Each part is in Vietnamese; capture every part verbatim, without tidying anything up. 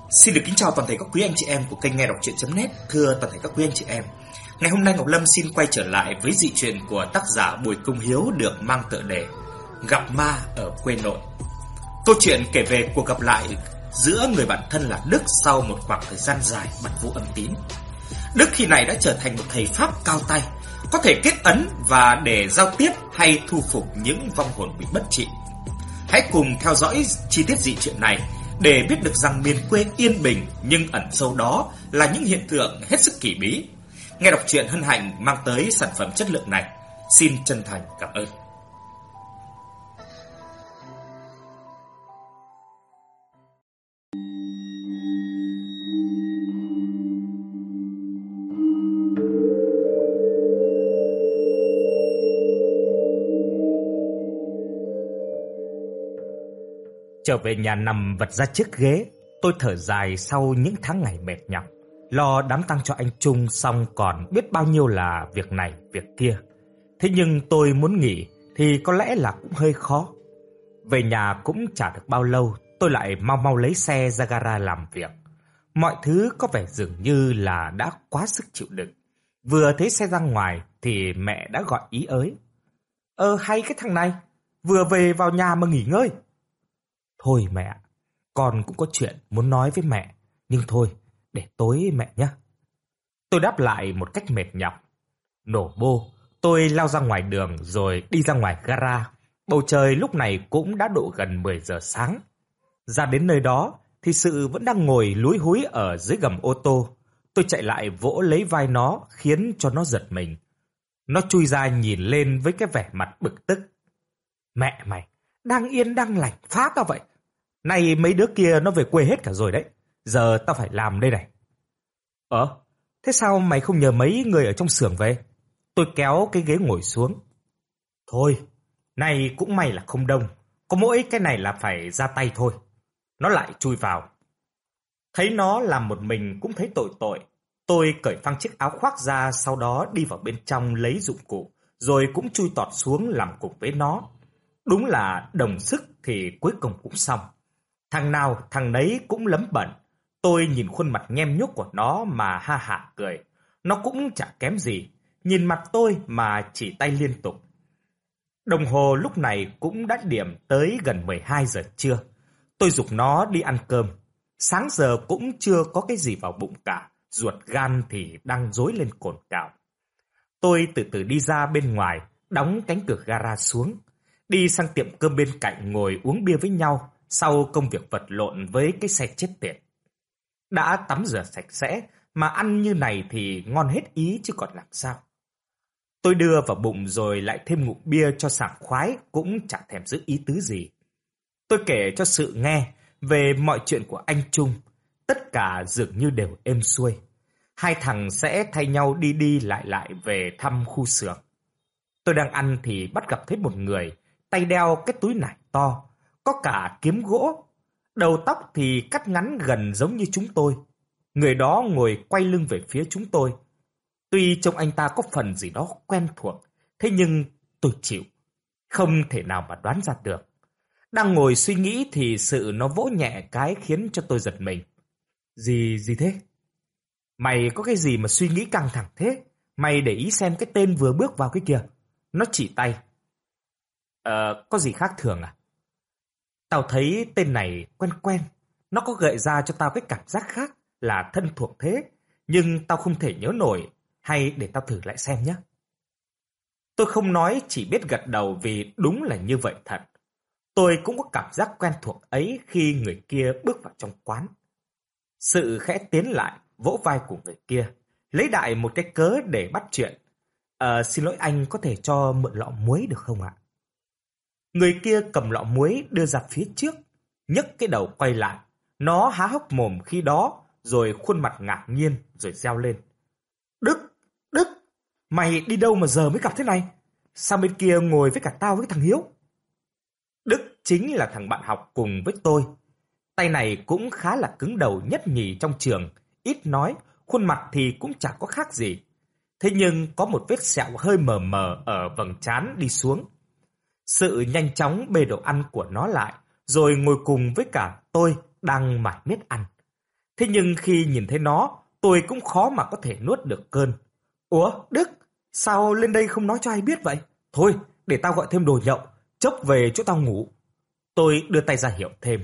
Xin được kính chào toàn thể các quý anh chị em của kênh nghe đọc truyện chấm net. Thưa toàn thể các quý anh chị em, ngày hôm nay Ngọc Lâm xin quay trở lại với dị truyện của tác giả Bùi Công Hiếu được mang tựa đề Gặp Ma ở quê nội. Câu chuyện kể về cuộc gặp lại giữa người bạn thân là Đức sau một khoảng thời gian dài bặt vô âm tín. Đức khi này đã trở thành một thầy pháp cao tay, có thể kết ấn và để giao tiếp hay thu phục những vong hồn bị bất trị. Hãy cùng theo dõi chi tiết dị truyện này để biết được rằng miền quê yên bình nhưng ẩn sâu đó là những hiện tượng hết sức kỳ bí. Nghe đọc truyện hân hạnh mang tới sản phẩm chất lượng này. Xin chân thành cảm ơn. Trở về nhà nằm vật ra chiếc ghế, tôi thở dài sau những tháng ngày mệt nhọc. Lo đám tang cho anh Trung xong còn biết bao nhiêu là việc này, việc kia. Thế nhưng tôi muốn nghỉ thì có lẽ là cũng hơi khó. Về nhà cũng chả được bao lâu, tôi lại mau mau lấy xe ra gara làm việc. Mọi thứ có vẻ dường như là đã quá sức chịu đựng. Vừa thấy xe ra ngoài thì mẹ đã gọi ý ới. Ơ hay cái thằng này, vừa về vào nhà mà nghỉ ngơi. Thôi mẹ, con cũng có chuyện muốn nói với mẹ, nhưng thôi, để tối mẹ nhé. Tôi đáp lại một cách mệt nhọc. Nổ bô, tôi lao ra ngoài đường rồi đi ra ngoài gara. Bầu trời lúc này cũng đã độ gần mười giờ sáng. Ra đến nơi đó thì Sự vẫn đang ngồi lúi húi ở dưới gầm ô tô. Tôi chạy lại vỗ lấy vai nó khiến cho nó giật mình. Nó chui ra nhìn lên với cái vẻ mặt bực tức. Mẹ mày, đang yên đang lành phá cả vậy. Này mấy đứa kia nó về quê hết cả rồi đấy. Giờ tao phải làm đây này. Ờ, thế sao mày không nhờ mấy người ở trong xưởng về? Tôi kéo cái ghế ngồi xuống. Thôi, này cũng may là không đông. Có mỗi cái này là phải ra tay thôi. Nó lại chui vào. Thấy nó làm một mình cũng thấy tội tội. Tôi cởi phăng chiếc áo khoác ra, sau đó đi vào bên trong lấy dụng cụ, rồi cũng chui tọt xuống làm cùng với nó. Đúng là đồng sức thì cuối cùng cũng xong. Thằng nào thằng nấy cũng lấm bẩn. Tôi nhìn khuôn mặt nhem nhuốc của nó mà ha hả cười. Nó cũng chả kém gì. Nhìn mặt tôi mà chỉ tay liên tục. Đồng hồ lúc này cũng đã điểm tới gần mười hai giờ trưa. Tôi giục nó đi ăn cơm. Sáng giờ cũng chưa có cái gì vào bụng cả. Ruột gan thì đang rối lên cồn cào. Tôi từ từ đi ra bên ngoài, đóng cánh cửa gara xuống. Đi sang tiệm cơm bên cạnh ngồi uống bia với nhau sau công việc vật lộn với cái xe chết tiệt. Đã tắm rửa sạch sẽ mà ăn như này thì ngon hết ý chứ còn làm sao. Tôi đưa vào bụng rồi lại thêm ngụm bia cho sảng khoái, cũng chẳng thèm giữ ý tứ gì. Tôi kể cho Sự nghe về mọi chuyện của anh Trung. Tất cả dường như đều êm xuôi. Hai thằng sẽ thay nhau đi đi lại lại về thăm khu xưởng. Tôi đang ăn thì bắt gặp thấy một người, tay đeo cái túi nải to, có cả kiếm gỗ, đầu tóc thì cắt ngắn gần giống như chúng tôi. Người đó ngồi quay lưng về phía chúng tôi. Tuy trông anh ta có phần gì đó quen thuộc, thế nhưng tôi chịu, không thể nào mà đoán ra được. Đang ngồi suy nghĩ thì Sự nó vỗ nhẹ cái khiến cho tôi giật mình. Gì, gì thế? Mày có cái gì mà suy nghĩ căng thẳng thế? Mày để ý xem cái tên vừa bước vào cái kìa. Nó chỉ tay. Ờ, có gì khác thường à? Tao thấy tên này quen quen. Nó có gợi ra cho tao cái cảm giác khác là thân thuộc thế. Nhưng tao không thể nhớ nổi. Hay để tao thử lại xem nhé. Tôi không nói, chỉ biết gật đầu vì đúng là như vậy thật. Tôi cũng có cảm giác quen thuộc ấy khi người kia bước vào trong quán. Sự khẽ tiến lại, vỗ vai của người kia, lấy đại một cái cớ để bắt chuyện. Ờ, xin lỗi anh, có thể cho mượn lọ muối được không ạ? Người kia cầm lọ muối đưa ra phía trước, nhấc cái đầu quay lại. Nó há hốc mồm khi đó, rồi khuôn mặt ngạc nhiên, rồi reo lên. Đức, Đức, mày đi đâu mà giờ mới gặp thế này? Sao bên kia ngồi với cả tao với thằng Hiếu? Đức chính là thằng bạn học cùng với tôi. Tay này cũng khá là cứng đầu nhất nhì trong trường, ít nói, khuôn mặt thì cũng chẳng có khác gì. Thế nhưng có một vết sẹo hơi mờ mờ ở vầng trán đi xuống. Sự nhanh chóng bê đồ ăn của nó lại, rồi ngồi cùng với cả tôi đang mải miết ăn. Thế nhưng khi nhìn thấy nó, tôi cũng khó mà có thể nuốt được cơn. Ủa, Đức, sao lên đây không nói cho ai biết vậy? Thôi, để tao gọi thêm đồ nhậu, chốc về chỗ tao ngủ. Tôi đưa tay ra hiệu thêm.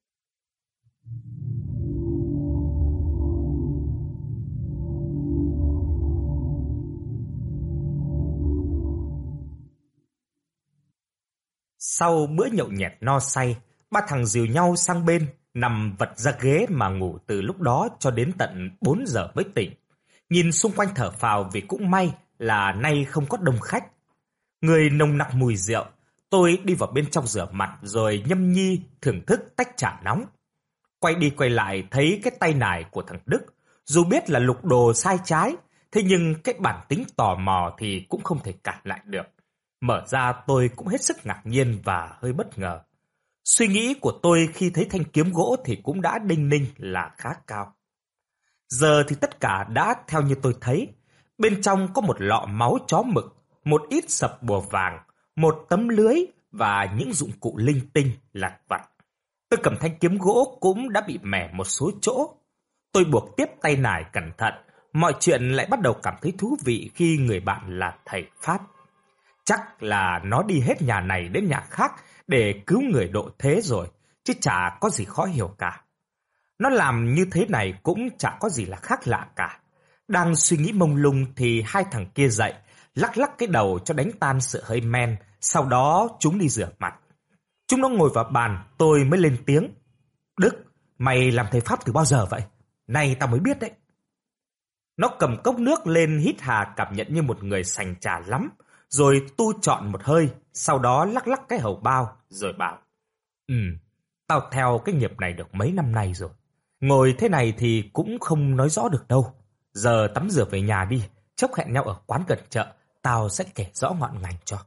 Sau bữa nhậu nhẹt no say, ba thằng dìu nhau sang bên, nằm vật ra ghế mà ngủ từ lúc đó cho đến tận bốn giờ mới tỉnh. Nhìn xung quanh thở phào vì cũng may là nay không có đông khách. Người nồng nặc mùi rượu, tôi đi vào bên trong rửa mặt rồi nhâm nhi thưởng thức tách trà nóng. Quay đi quay lại thấy cái tay nải của thằng Đức, dù biết là lục đồ sai trái, thế nhưng cái bản tính tò mò thì cũng không thể cản lại được. Mở ra tôi cũng hết sức ngạc nhiên và hơi bất ngờ. Suy nghĩ của tôi khi thấy thanh kiếm gỗ thì cũng đã đinh ninh là khá cao. Giờ thì tất cả đã theo như tôi thấy. Bên trong có một lọ máu chó mực, một ít sập bùa vàng, một tấm lưới và những dụng cụ linh tinh lặt vặt. Tôi cầm thanh kiếm gỗ cũng đã bị mẻ một số chỗ. Tôi buộc tiếp tay nải cẩn thận. Mọi chuyện lại bắt đầu cảm thấy thú vị khi người bạn là thầy Pháp. Chắc là nó đi hết nhà này đến nhà khác để cứu người độ thế rồi, chứ chả có gì khó hiểu cả. Nó làm như thế này cũng chả có gì là khác lạ cả. Đang suy nghĩ mông lung thì hai thằng kia dậy, lắc lắc cái đầu cho đánh tan sự hơi men, sau đó chúng đi rửa mặt. Chúng nó ngồi vào bàn, tôi mới lên tiếng. Đức, mày làm thầy Pháp từ bao giờ vậy? Này tao mới biết đấy. Nó cầm cốc nước lên hít hà cảm nhận như một người sành trà lắm, rồi tu chọn một hơi, sau đó lắc lắc cái hầu bao, rồi bảo. Ừ, tao theo cái nghiệp này được mấy năm nay rồi. Ngồi thế này thì cũng không nói rõ được đâu. Giờ tắm rửa về nhà đi, chốc hẹn nhau ở quán gần chợ, tao sẽ kể rõ ngọn ngành cho.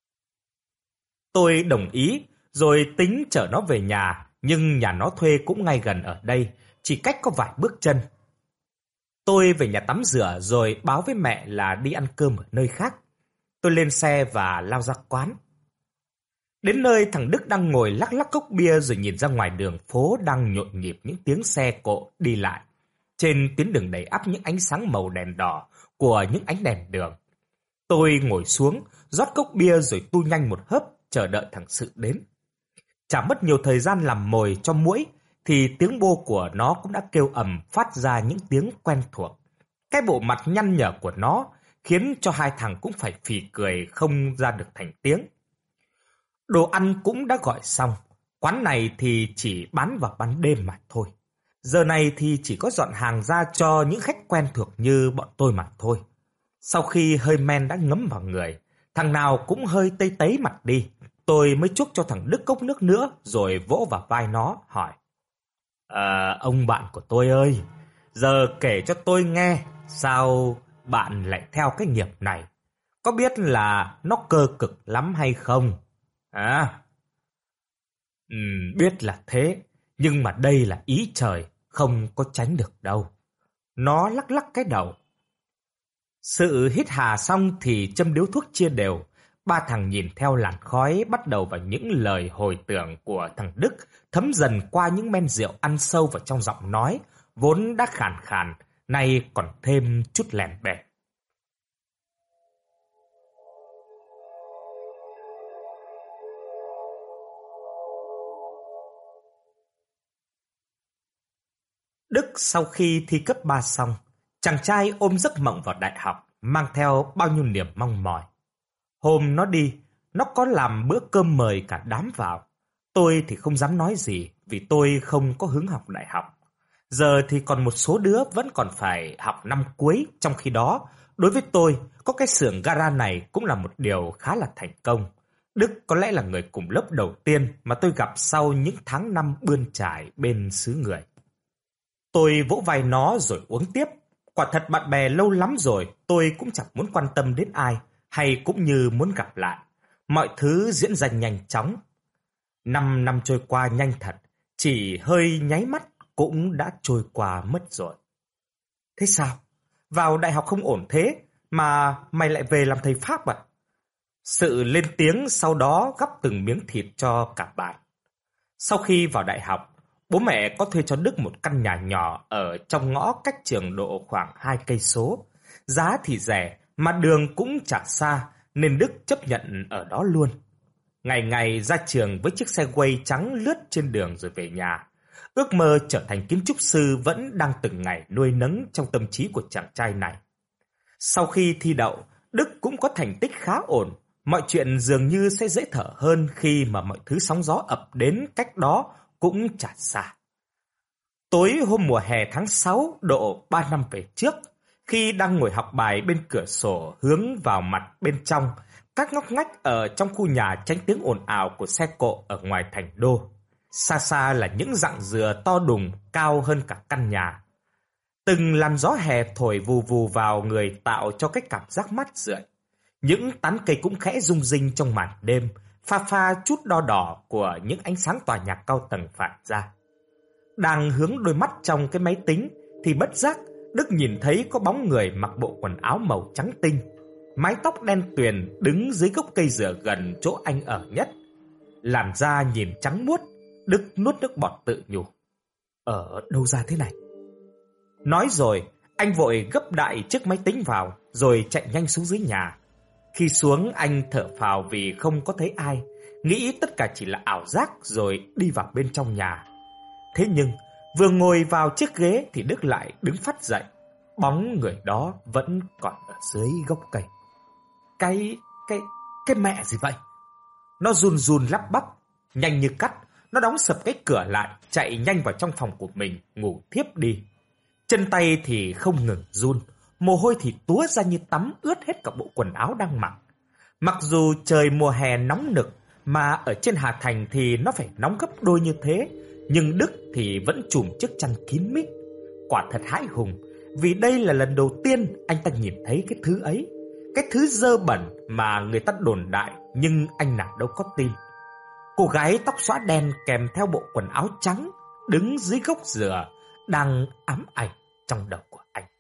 Tôi đồng ý, rồi tính chở nó về nhà, nhưng nhà nó thuê cũng ngay gần ở đây, chỉ cách có vài bước chân. Tôi về nhà tắm rửa rồi báo với mẹ là đi ăn cơm ở nơi khác. Tôi lên xe và lao ra quán. Đến nơi thằng Đức đang ngồi lắc lắc cốc bia rồi nhìn ra ngoài đường phố đang nhộn nhịp những tiếng xe cộ đi lại. Trên tuyến đường đầy ắp những ánh sáng màu đèn đỏ của những ánh đèn đường. Tôi ngồi xuống, rót cốc bia rồi tu nhanh một hớp chờ đợi thằng Sự đến. Chả mất nhiều thời gian làm mồi cho muỗi thì tiếng bô của nó cũng đã kêu ầm phát ra những tiếng quen thuộc. Cái bộ mặt nhăn nhở của nó khiến cho hai thằng cũng phải phì cười không ra được thành tiếng. Đồ ăn cũng đã gọi xong, quán này thì chỉ bán vào ban đêm mà thôi. Giờ này thì chỉ có dọn hàng ra cho những khách quen thuộc như bọn tôi mà thôi. Sau khi hơi men đã ngấm vào người, thằng nào cũng hơi tây tấy mặt đi, tôi mới chuốc cho thằng Đức cốc nước nữa rồi vỗ vào vai nó hỏi. À, ông bạn của tôi ơi, giờ kể cho tôi nghe sao bạn lại theo cái nghiệp này. Có biết là nó cơ cực lắm hay không? À, ừ, biết là thế, nhưng mà đây là ý trời, không có tránh được đâu. Nó lắc lắc cái đầu. Sự hít hà xong thì châm điếu thuốc chia đều. Ba thằng nhìn theo làn khói bắt đầu vào những lời hồi tưởng của thằng Đức, thấm dần qua những men rượu ăn sâu vào trong giọng nói, vốn đã khàn khàn, nay còn thêm chút lèn bèn. Đức sau khi thi cấp ba xong, chàng trai ôm giấc mộng vào đại học, mang theo bao nhiêu niềm mong mỏi. Hôm nó đi, nó có làm bữa cơm mời cả đám vào. Tôi thì không dám nói gì vì tôi không có hứng học đại học. Giờ thì còn một số đứa vẫn còn phải học năm cuối, trong khi đó, đối với tôi, có cái xưởng gara này cũng là một điều khá là thành công. Đức có lẽ là người cùng lớp đầu tiên mà tôi gặp sau những tháng năm bươn trải bên xứ người. Tôi vỗ vai nó rồi uống tiếp. Quả thật bạn bè lâu lắm rồi, tôi cũng chẳng muốn quan tâm đến ai, hay cũng như muốn gặp lại. Mọi thứ diễn ra nhanh chóng. Năm năm trôi qua nhanh thật, chỉ hơi nháy mắt cũng đã trôi qua mất rồi. Thế sao? Vào đại học không ổn thế, mà mày lại về làm thầy Pháp à? Sự lên tiếng sau đó gắp từng miếng thịt cho cả bạn. Sau khi vào đại học, Bố mẹ có thuê cho Đức một căn nhà nhỏ ở trong ngõ cách trường độ khoảng hai cây số. Giá thì rẻ mà đường cũng chả xa nên Đức chấp nhận ở đó luôn. Ngày ngày ra trường với chiếc xe quay trắng lướt trên đường rồi về nhà. Ước mơ trở thành kiến trúc sư vẫn đang từng ngày nuôi nấng trong tâm trí của chàng trai này. Sau khi thi đậu, Đức cũng có thành tích khá ổn. Mọi chuyện dường như sẽ dễ thở hơn khi mà mọi thứ sóng gió ập đến cách đó cũng chả xa. Tối hôm mùa hè tháng sáu độ ba năm về trước, khi đang ngồi học bài bên cửa sổ hướng vào mặt bên trong, các ngóc ngách ở trong khu nhà tránh tiếng ồn ào của xe cộ ở ngoài thành đô. Xa xa là những rặng dừa to đùng cao hơn cả căn nhà. Từng làn gió hè thổi vù vù vào người tạo cho cái cảm giác mát rượi. Những tán cây cũng khẽ rung rinh trong màn đêm, pha pha chút đo đỏ của những ánh sáng tòa nhà cao tầng phản ra. Đang hướng đôi mắt trong cái máy tính thì bất giác Đức nhìn thấy có bóng người mặc bộ quần áo màu trắng tinh, mái tóc đen tuyền đứng dưới gốc cây dừa gần chỗ anh ở nhất. Làn da nhìn trắng muốt, Đức nuốt nước bọt tự nhủ. Ở đâu ra thế này? Nói rồi, anh vội gấp đại chiếc máy tính vào rồi chạy nhanh xuống dưới nhà. Khi xuống anh thở phào vì không có thấy ai, nghĩ tất cả chỉ là ảo giác rồi đi vào bên trong nhà. Thế nhưng, vừa ngồi vào chiếc ghế thì Đức lại đứng phắt dậy. Bóng người đó vẫn còn ở dưới gốc cây. Cái, cái, cái mẹ gì vậy? Nó run run lắp bắp, nhanh như cắt. Nó đóng sập cái cửa lại, chạy nhanh vào trong phòng của mình, ngủ thiếp đi. Chân tay thì không ngừng run, mồ hôi thì túa ra như tắm ướt hết cả bộ quần áo đang mặc. Mặc dù trời mùa hè nóng nực, mà ở trên Hà Thành thì nó phải nóng gấp đôi như thế, nhưng Đức thì vẫn trùm chiếc chăn kín mít. Quả thật hãi hùng, vì đây là lần đầu tiên anh ta nhìn thấy cái thứ ấy. Cái thứ dơ bẩn mà người ta đồn đại, nhưng anh nào đâu có tin. Cô gái tóc xõa đen kèm theo bộ quần áo trắng, đứng dưới gốc dừa, đang ám ảnh trong đầu của anh.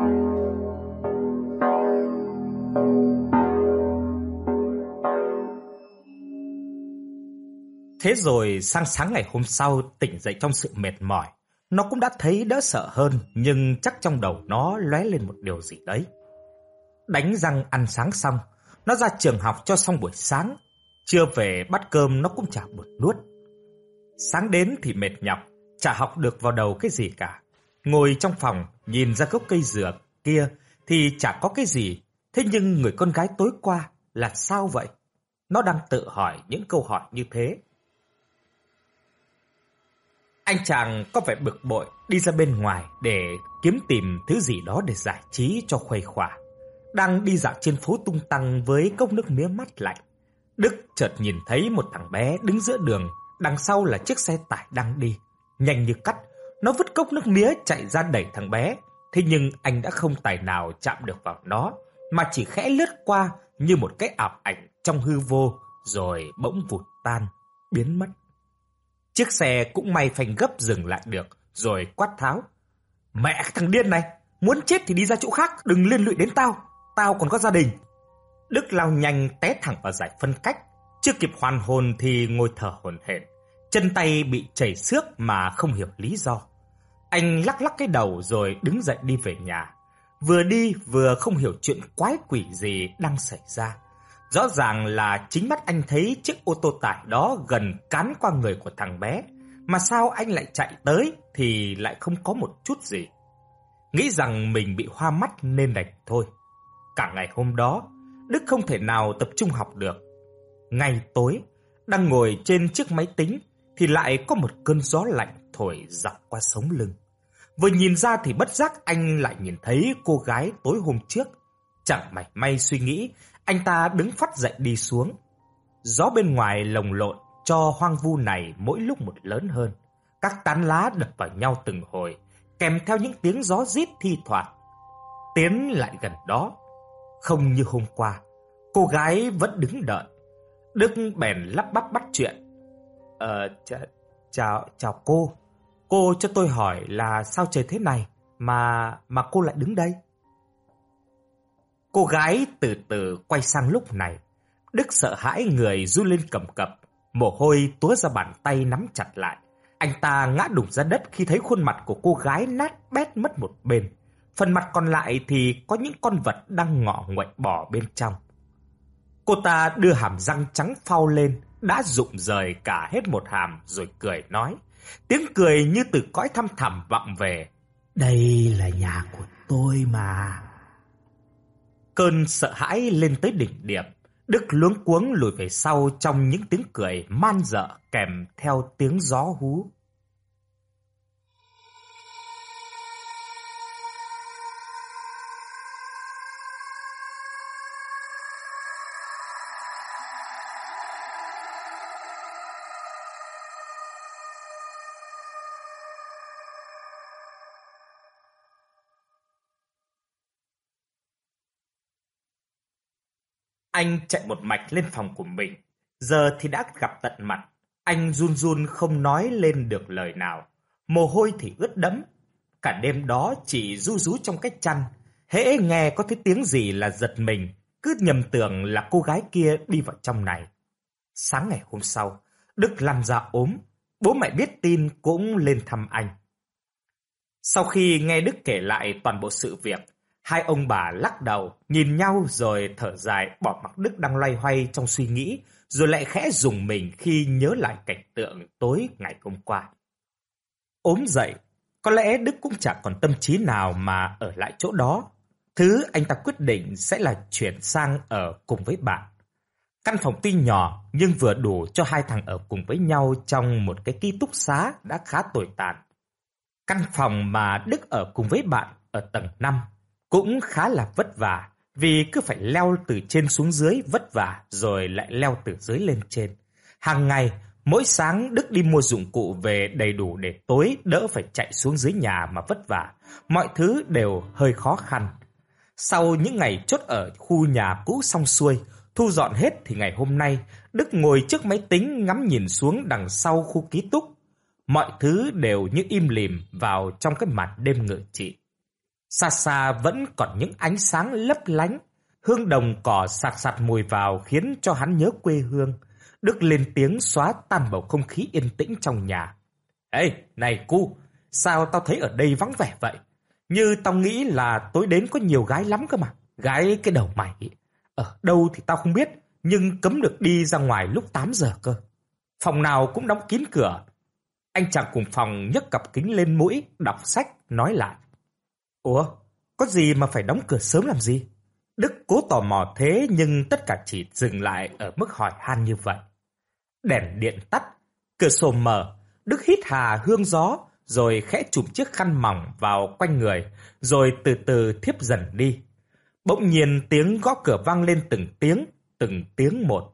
Thế rồi sang sáng ngày hôm sau tỉnh dậy trong sự mệt mỏi, nó cũng đã thấy đỡ sợ hơn, nhưng chắc trong đầu nó lóe lên một điều gì đấy. Đánh răng ăn sáng xong, nó ra trường học cho xong buổi sáng. Trưa về bắt cơm nó cũng chả buồn nuốt. Sáng đến thì mệt nhọc, chả học được vào đầu cái gì cả. Ngồi trong phòng nhìn ra gốc cây dừa kia thì chả có cái gì. Thế nhưng người con gái tối qua là sao vậy? Nó đang tự hỏi những câu hỏi như thế. Anh chàng có vẻ bực bội đi ra bên ngoài để kiếm tìm thứ gì đó để giải trí cho khuây khỏa. Đang đi dạo trên phố tung tăng với cốc nước mía mát lạnh, Đức chợt nhìn thấy một thằng bé đứng giữa đường, đằng sau là chiếc xe tải đang đi. Nhanh như cắt, nó vứt cốc nước mía chạy ra đẩy thằng bé. Thế nhưng anh đã không tài nào chạm được vào nó, mà chỉ khẽ lướt qua như một cái ảo ảnh trong hư vô, rồi bỗng vụt tan, biến mất. Chiếc xe cũng may phanh gấp dừng lại được, rồi quát tháo. Mẹ cái thằng điên này, muốn chết thì đi ra chỗ khác, đừng liên lụy đến tao, tao còn có gia đình. Đức lao nhanh té thẳng vào giải phân cách, chưa kịp hoàn hồn thì ngồi thở hổn hển, chân tay bị chảy xước mà không hiểu lý do. Anh lắc lắc cái đầu rồi đứng dậy đi về nhà. Vừa đi vừa không hiểu chuyện quái quỷ gì đang xảy ra. Rõ ràng là chính mắt anh thấy chiếc ô tô tải đó gần cán qua người của thằng bé, mà sao anh lại chạy tới thì lại không có một chút gì. Nghĩ rằng mình bị hoa mắt nên đành thôi. Cả ngày hôm đó, Đức không thể nào tập trung học được. Ngay tối, đang ngồi trên chiếc máy tính thì lại có một cơn gió lạnh thổi dọc qua sống lưng. Vừa nhìn ra thì bất giác anh lại nhìn thấy cô gái tối hôm trước. Chẳng mảy may suy nghĩ, anh ta đứng phắt dậy đi xuống. Gió bên ngoài lồng lộn cho hoang vu này mỗi lúc một lớn hơn. Các tán lá đập vào nhau từng hồi, kèm theo những tiếng gió rít thi thoảng. Tiến lại gần đó, không như hôm qua, cô gái vẫn đứng đợi. Đức bèn lắp bắp bắt chuyện. Ờ, ch chào, chào cô. Cô cho tôi hỏi là sao trời thế này mà mà cô lại đứng đây? Cô gái từ từ quay sang lúc này. Đức sợ hãi người run lên cầm cập, mồ hôi túa ra bàn tay nắm chặt lại. Anh ta ngã đùng ra đất khi thấy khuôn mặt của cô gái nát bét mất một bên. Phần mặt còn lại thì có những con vật đang ngọ nguậy bò bên trong. Cô ta đưa hàm răng trắng phau lên, đã rụng rời cả hết một hàm rồi cười nói. Tiếng cười như từ cõi thăm thẳm vọng về. Đây là nhà của tôi mà. Cơn sợ hãi lên tới đỉnh điểm. Đức luống cuống lùi về sau trong những tiếng cười man dợ kèm theo tiếng gió hú. Anh chạy một mạch lên phòng của mình. Giờ thì đã gặp tận mặt. Anh run run không nói lên được lời nào. Mồ hôi thì ướt đẫm. Cả đêm đó chỉ ru rú trong cái chăn. Hễ nghe có thấy tiếng gì là giật mình, cứ nhầm tưởng là cô gái kia đi vào trong này. Sáng ngày hôm sau, Đức lăn ra ốm. Bố mẹ biết tin cũng lên thăm anh. Sau khi nghe Đức kể lại toàn bộ sự việc, hai ông bà lắc đầu, nhìn nhau rồi thở dài bỏ mặc Đức đang loay hoay trong suy nghĩ, rồi lại khẽ rùng mình khi nhớ lại cảnh tượng tối ngày hôm qua. Ốm dậy, có lẽ Đức cũng chẳng còn tâm trí nào mà ở lại chỗ đó. Thứ anh ta quyết định sẽ là chuyển sang ở cùng với bạn. Căn phòng tuy nhỏ nhưng vừa đủ cho hai thằng ở cùng với nhau trong một cái ký túc xá đã khá tồi tàn. Căn phòng mà Đức ở cùng với bạn ở tầng năm cũng khá là vất vả, vì cứ phải leo từ trên xuống dưới vất vả rồi lại leo từ dưới lên trên. Hàng ngày, mỗi sáng Đức đi mua dụng cụ về đầy đủ để tối đỡ phải chạy xuống dưới nhà mà vất vả. Mọi thứ đều hơi khó khăn. Sau những ngày chốt ở khu nhà cũ xong xuôi, thu dọn hết thì ngày hôm nay, Đức ngồi trước máy tính ngắm nhìn xuống đằng sau khu ký túc. Mọi thứ đều như im lìm vào trong cái màn đêm ngự trị. Xa xa vẫn còn những ánh sáng lấp lánh, hương đồng cỏ sạc sạt mùi vào khiến cho hắn nhớ quê hương. Đức lên tiếng xóa tan bầu không khí yên tĩnh trong nhà. Ê, này cu, sao tao thấy ở đây vắng vẻ vậy? Như tao nghĩ là tối đến có nhiều gái lắm cơ mà. Gái cái đầu mày, ở đâu thì tao không biết, nhưng cấm được đi ra ngoài lúc tám giờ cơ. Phòng nào cũng đóng kín cửa. Anh chàng cùng phòng nhấc cặp kính lên mũi, đọc sách, nói lại. Ủa, có gì mà phải đóng cửa sớm làm gì? Đức cố tò mò thế nhưng tất cả chỉ dừng lại ở mức hỏi han như vậy. Đèn điện tắt, cửa sổ mở, Đức hít hà hương gió, rồi khẽ chùm chiếc khăn mỏng vào quanh người, rồi từ từ thiếp dần đi. Bỗng nhiên tiếng gõ cửa vang lên từng tiếng, từng tiếng một.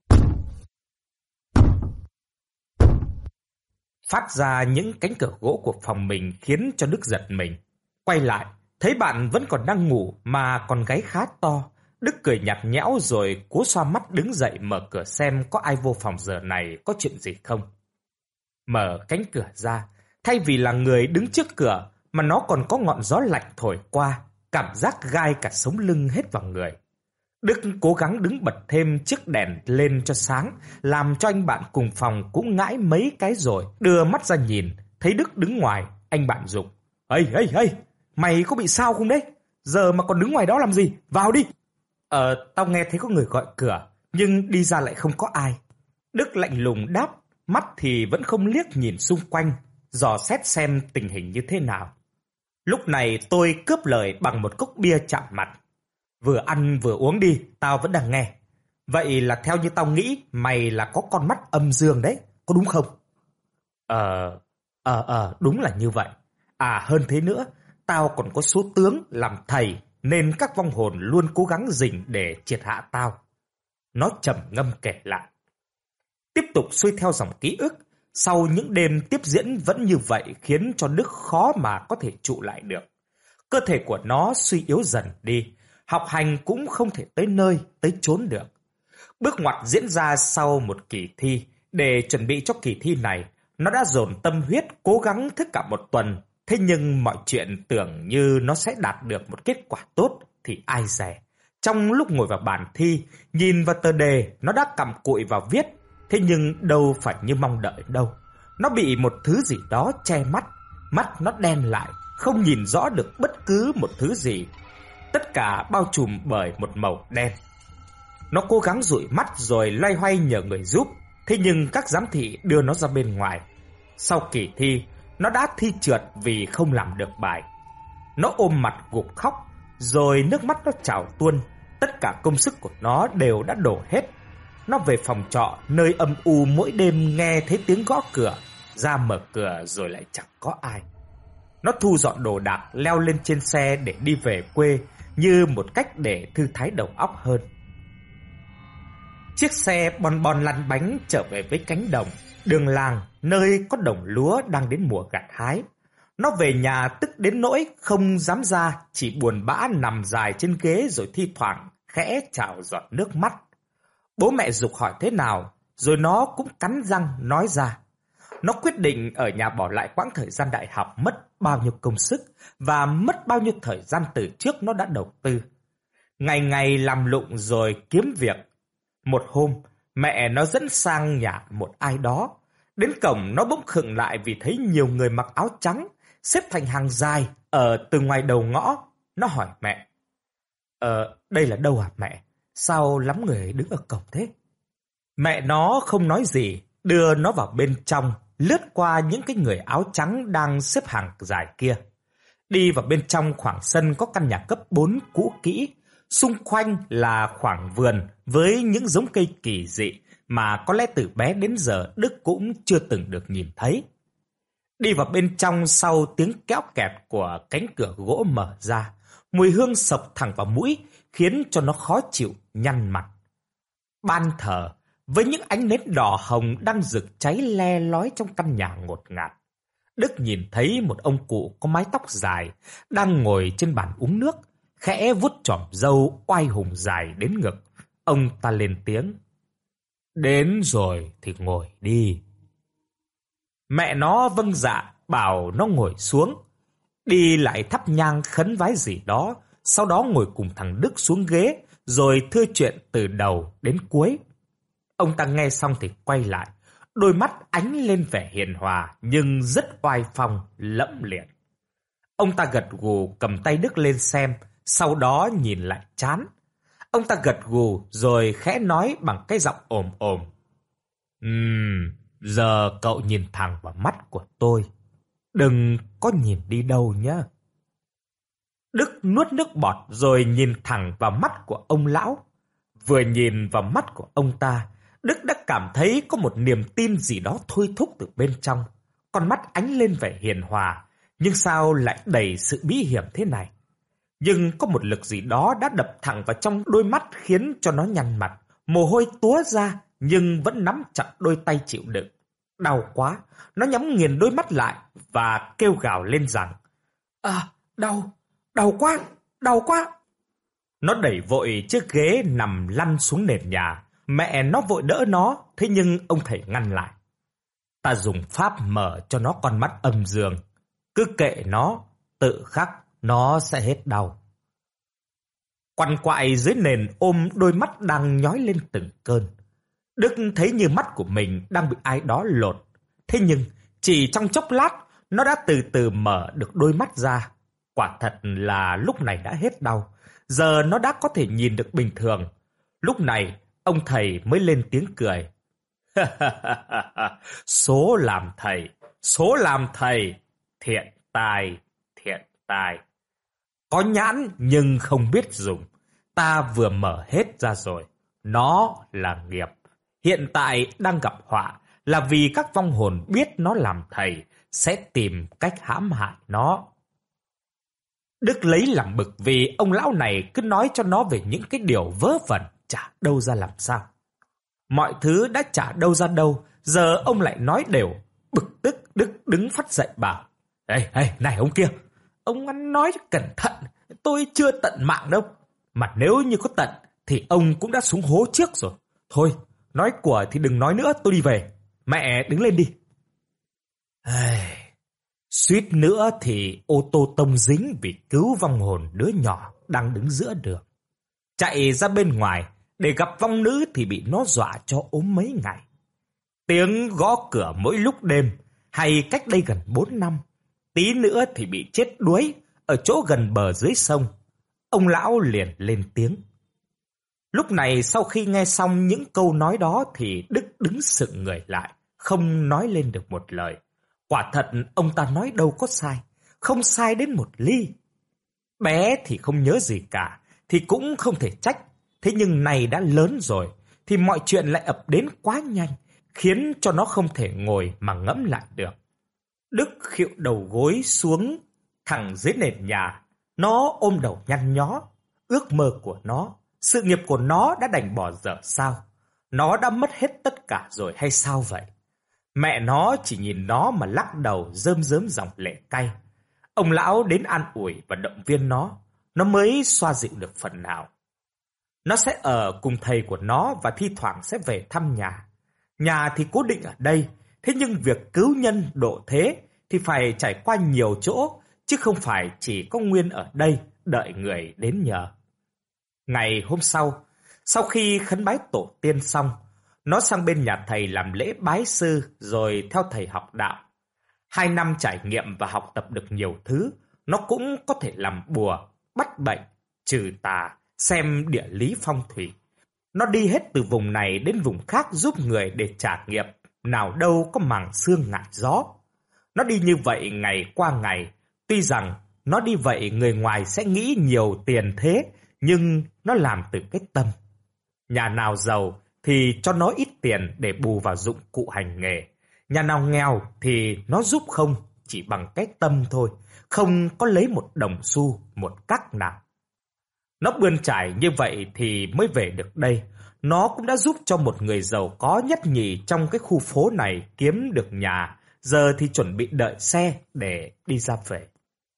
Phát ra những cánh cửa gỗ của phòng mình khiến cho Đức giật mình. Quay lại, thấy bạn vẫn còn đang ngủ mà còn gáy khá to. Đức cười nhạt nhẽo rồi cố xoa mắt đứng dậy mở cửa xem có ai vô phòng giờ này, có chuyện gì không. Mở cánh cửa ra, thay vì là người đứng trước cửa mà nó còn có ngọn gió lạnh thổi qua, cảm giác gai cả sống lưng hết vào người. Đức cố gắng đứng bật thêm chiếc đèn lên cho sáng, làm cho anh bạn cùng phòng cũng ngãi mấy cái rồi. Đưa mắt ra nhìn, thấy Đức đứng ngoài, anh bạn giục. Ê, ê, ê, mày có bị sao không đấy? Giờ mà còn đứng ngoài đó làm gì? Vào đi! Ờ, tao nghe thấy có người gọi cửa, nhưng đi ra lại không có ai. Đức lạnh lùng đáp, mắt thì vẫn không liếc nhìn xung quanh, dò xét xem tình hình như thế nào. Lúc này tôi cướp lời bằng một cốc bia chạm mặt. Vừa ăn vừa uống đi, tao vẫn đang nghe. Vậy là theo như tao nghĩ, mày là có con mắt âm dương đấy, có đúng không? Ờ, ờ, ờ, đúng là như vậy. À hơn thế nữa, tao còn có số tướng làm thầy, nên các vong hồn luôn cố gắng rình để triệt hạ tao. Nó trầm ngâm kể lại. Tiếp tục xuôi theo dòng ký ức, sau những đêm tiếp diễn vẫn như vậy khiến cho Đức khó mà có thể trụ lại được. Cơ thể của nó suy yếu dần đi, học hành cũng không thể tới nơi, tới chốn được. Bước ngoặt diễn ra sau một kỳ thi. Để chuẩn bị cho kỳ thi này, nó đã dồn tâm huyết cố gắng thức cả một tuần. Thế nhưng mọi chuyện tưởng như nó sẽ đạt được một kết quả tốt thì ai dè. Trong lúc ngồi vào bàn thi, nhìn vào tờ đề, nó đã cặm cụi vào viết. Thế nhưng đâu phải như mong đợi đâu. Nó bị một thứ gì đó che mắt, mắt nó đen lại, không nhìn rõ được bất cứ một thứ gì. Tất cả bao trùm bởi một màu đen. Nó cố gắng dụi mắt rồi loay hoay nhờ người giúp, thế nhưng các giám thị đưa nó ra bên ngoài. Sau kỳ thi, nó đã thi trượt vì không làm được bài. Nó ôm mặt gục khóc, rồi nước mắt nó trào tuôn. Tất cả công sức của nó đều đã đổ hết. Nó về phòng trọ nơi âm u, mỗi đêm nghe thấy tiếng gõ cửa, ra mở cửa rồi lại chẳng có ai. Nó thu dọn đồ đạc, leo lên trên xe để đi về quê, như một cách để thư thái đầu óc hơn. Chiếc xe bon bon lăn bánh trở về với cánh đồng, đường làng, nơi có đồng lúa đang đến mùa gặt hái. Nó về nhà tức đến nỗi không dám ra, chỉ buồn bã nằm dài trên ghế rồi thi thoảng khẽ trào giọt nước mắt. Bố mẹ giục hỏi thế nào, rồi nó cũng cắn răng nói ra. Nó quyết định ở nhà bỏ lại quãng thời gian đại học mất bao nhiêu công sức và mất bao nhiêu thời gian từ trước nó đã đầu tư. Ngày ngày làm lụng rồi kiếm việc. Một hôm, mẹ nó dẫn sang nhà một ai đó. Đến cổng nó bỗng khựng lại vì thấy nhiều người mặc áo trắng xếp thành hàng dài ở từ ngoài đầu ngõ. Nó hỏi mẹ: Ờ, đây là đâu hả mẹ? Sao lắm người đứng ở cổng thế? Mẹ nó không nói gì, đưa nó vào bên trong, lướt qua những cái người áo trắng đang xếp hàng dài kia. Đi vào bên trong khoảng sân có căn nhà cấp bốn cũ kỹ, xung quanh là khoảng vườn với những giống cây kỳ dị mà có lẽ từ bé đến giờ Đức cũng chưa từng được nhìn thấy. Đi vào bên trong sau tiếng kéo kẹt của cánh cửa gỗ mở ra, mùi hương sộc thẳng vào mũi khiến cho nó khó chịu, nhăn mặt. Ban thờ với những ánh nến đỏ hồng đang rực cháy le lói trong căn nhà ngột ngạt. Đức nhìn thấy một ông cụ có mái tóc dài đang ngồi trên bàn uống nước, khẽ vuốt chòm râu oai hùng dài đến ngực. Ông ta lên tiếng: Đến rồi thì ngồi đi. Mẹ nó vâng dạ, bảo nó ngồi xuống. Đi lại thắp nhang khấn vái gì đó, sau đó ngồi cùng thằng Đức xuống ghế, rồi thưa chuyện từ đầu đến cuối. Ông ta nghe xong thì quay lại, đôi mắt ánh lên vẻ hiền hòa nhưng rất oai phong, lẫm liệt. Ông ta gật gù cầm tay Đức lên xem, sau đó nhìn lại trán. Ông ta gật gù rồi khẽ nói bằng cái giọng ồm ồm: Ừm, giờ cậu nhìn thẳng vào mắt của tôi, đừng có nhìn đi đâu nhé. Đức nuốt nước bọt rồi nhìn thẳng vào mắt của ông lão. Vừa nhìn vào mắt của ông ta, Đức đã cảm thấy có một niềm tin gì đó thôi thúc từ bên trong. Con mắt ánh lên vẻ hiền hòa, nhưng sao lại đầy sự bí hiểm thế này? Nhưng có một lực gì đó đã đập thẳng vào trong đôi mắt khiến cho nó nhăn mặt, mồ hôi túa ra nhưng vẫn nắm chặt đôi tay chịu đựng. Đau quá, nó nhắm nghiền đôi mắt lại và kêu gào lên rằng: À, đau, đau quá, đau quá. Nó đẩy vội chiếc ghế nằm lăn xuống nền nhà. Mẹ nó vội đỡ nó, thế nhưng ông thầy ngăn lại. Ta dùng pháp mở cho nó con mắt âm dương. Cứ kệ nó, tự khắc nó sẽ hết đau. Quằn quại dưới nền ôm đôi mắt đang nhói lên từng cơn. Đức thấy như mắt của mình đang bị ai đó lột. Thế nhưng chỉ trong chốc lát nó đã từ từ mở được đôi mắt ra. Quả thật là lúc này đã hết đau. Giờ nó đã có thể nhìn được bình thường. Lúc này ông thầy mới lên tiếng cười. Số làm thầy, số làm thầy, thiện tài, thiện tài. Có nhãn nhưng không biết dùng. Ta vừa mở hết ra rồi. Nó là nghiệp. Hiện tại đang gặp họa là vì các vong hồn biết nó làm thầy sẽ tìm cách hãm hại nó. Đức lấy làm bực vì ông lão này cứ nói cho nó về những cái điều vớ vẩn chả đâu ra làm sao. Mọi thứ đã chả đâu ra đâu, giờ ông lại nói đều. Bực tức Đức đứng phát dậy bảo: Ê, ê, này ông kia, ông ăn nói cẩn thận, tôi chưa tận mạng đâu. Mà nếu như có tận thì ông cũng đã xuống hố trước rồi. Thôi, nói của thì đừng nói nữa, tôi đi về. Mẹ đứng lên đi. Ai... Suýt nữa thì ô tô tông dính vì cứu vong hồn đứa nhỏ đang đứng giữa đường. Chạy ra bên ngoài để gặp vong nữ thì bị nó dọa cho ốm mấy ngày. Tiếng gõ cửa mỗi lúc đêm hay cách đây gần bốn năm, tí nữa thì bị chết đuối ở chỗ gần bờ dưới sông. Ông lão liền lên tiếng. Lúc này sau khi nghe xong những câu nói đó thì Đức đứng sững người lại, không nói lên được một lời. Quả thật ông ta nói đâu có sai, không sai đến một ly. Bé thì không nhớ gì cả, thì cũng không thể trách. Thế nhưng này đã lớn rồi, thì mọi chuyện lại ập đến quá nhanh, khiến cho nó không thể ngồi mà ngẫm lại được. Đức khịu đầu gối xuống thẳng dưới nền nhà. Nó ôm đầu nhăn nhó. Ước mơ của nó, sự nghiệp của nó đã đành bỏ dở sao? Nó đã mất hết tất cả rồi hay sao vậy? Mẹ nó chỉ nhìn nó mà lắc đầu rơm rớm dòng lệ cay. Ông lão đến an ủi và động viên nó, nó mới xoa dịu được phần nào. Nó sẽ ở cùng thầy của nó và thi thoảng sẽ về thăm nhà. Nhà thì cố định ở đây, thế nhưng việc cứu nhân độ thế thì phải trải qua nhiều chỗ, chứ không phải chỉ có nguyên ở đây đợi người đến nhờ. Ngày hôm sau, sau khi khấn bái tổ tiên xong, nó sang bên nhà thầy làm lễ bái sư rồi theo thầy học đạo. Hai năm trải nghiệm và học tập được nhiều thứ, nó cũng có thể làm bùa, bắt bệnh, trừ tà, xem địa lý phong thủy. Nó đi hết từ vùng này đến vùng khác giúp người để trả nghiệp, nào đâu có màng xương ngại gió. Nó đi như vậy ngày qua ngày, tuy rằng nó đi vậy người ngoài sẽ nghĩ nhiều tiền thế, nhưng nó làm từ cái tâm. Nhà nào giàu thì cho nó ít tiền để bù vào dụng cụ hành nghề. Nhà nào nghèo thì nó giúp không, chỉ bằng cái tâm thôi, không có lấy một đồng xu, một cắc nào. Nó bươn trải như vậy thì mới về được đây. Nó cũng đã giúp cho một người giàu có nhất nhì trong cái khu phố này kiếm được nhà, giờ thì chuẩn bị đợi xe để đi ra về.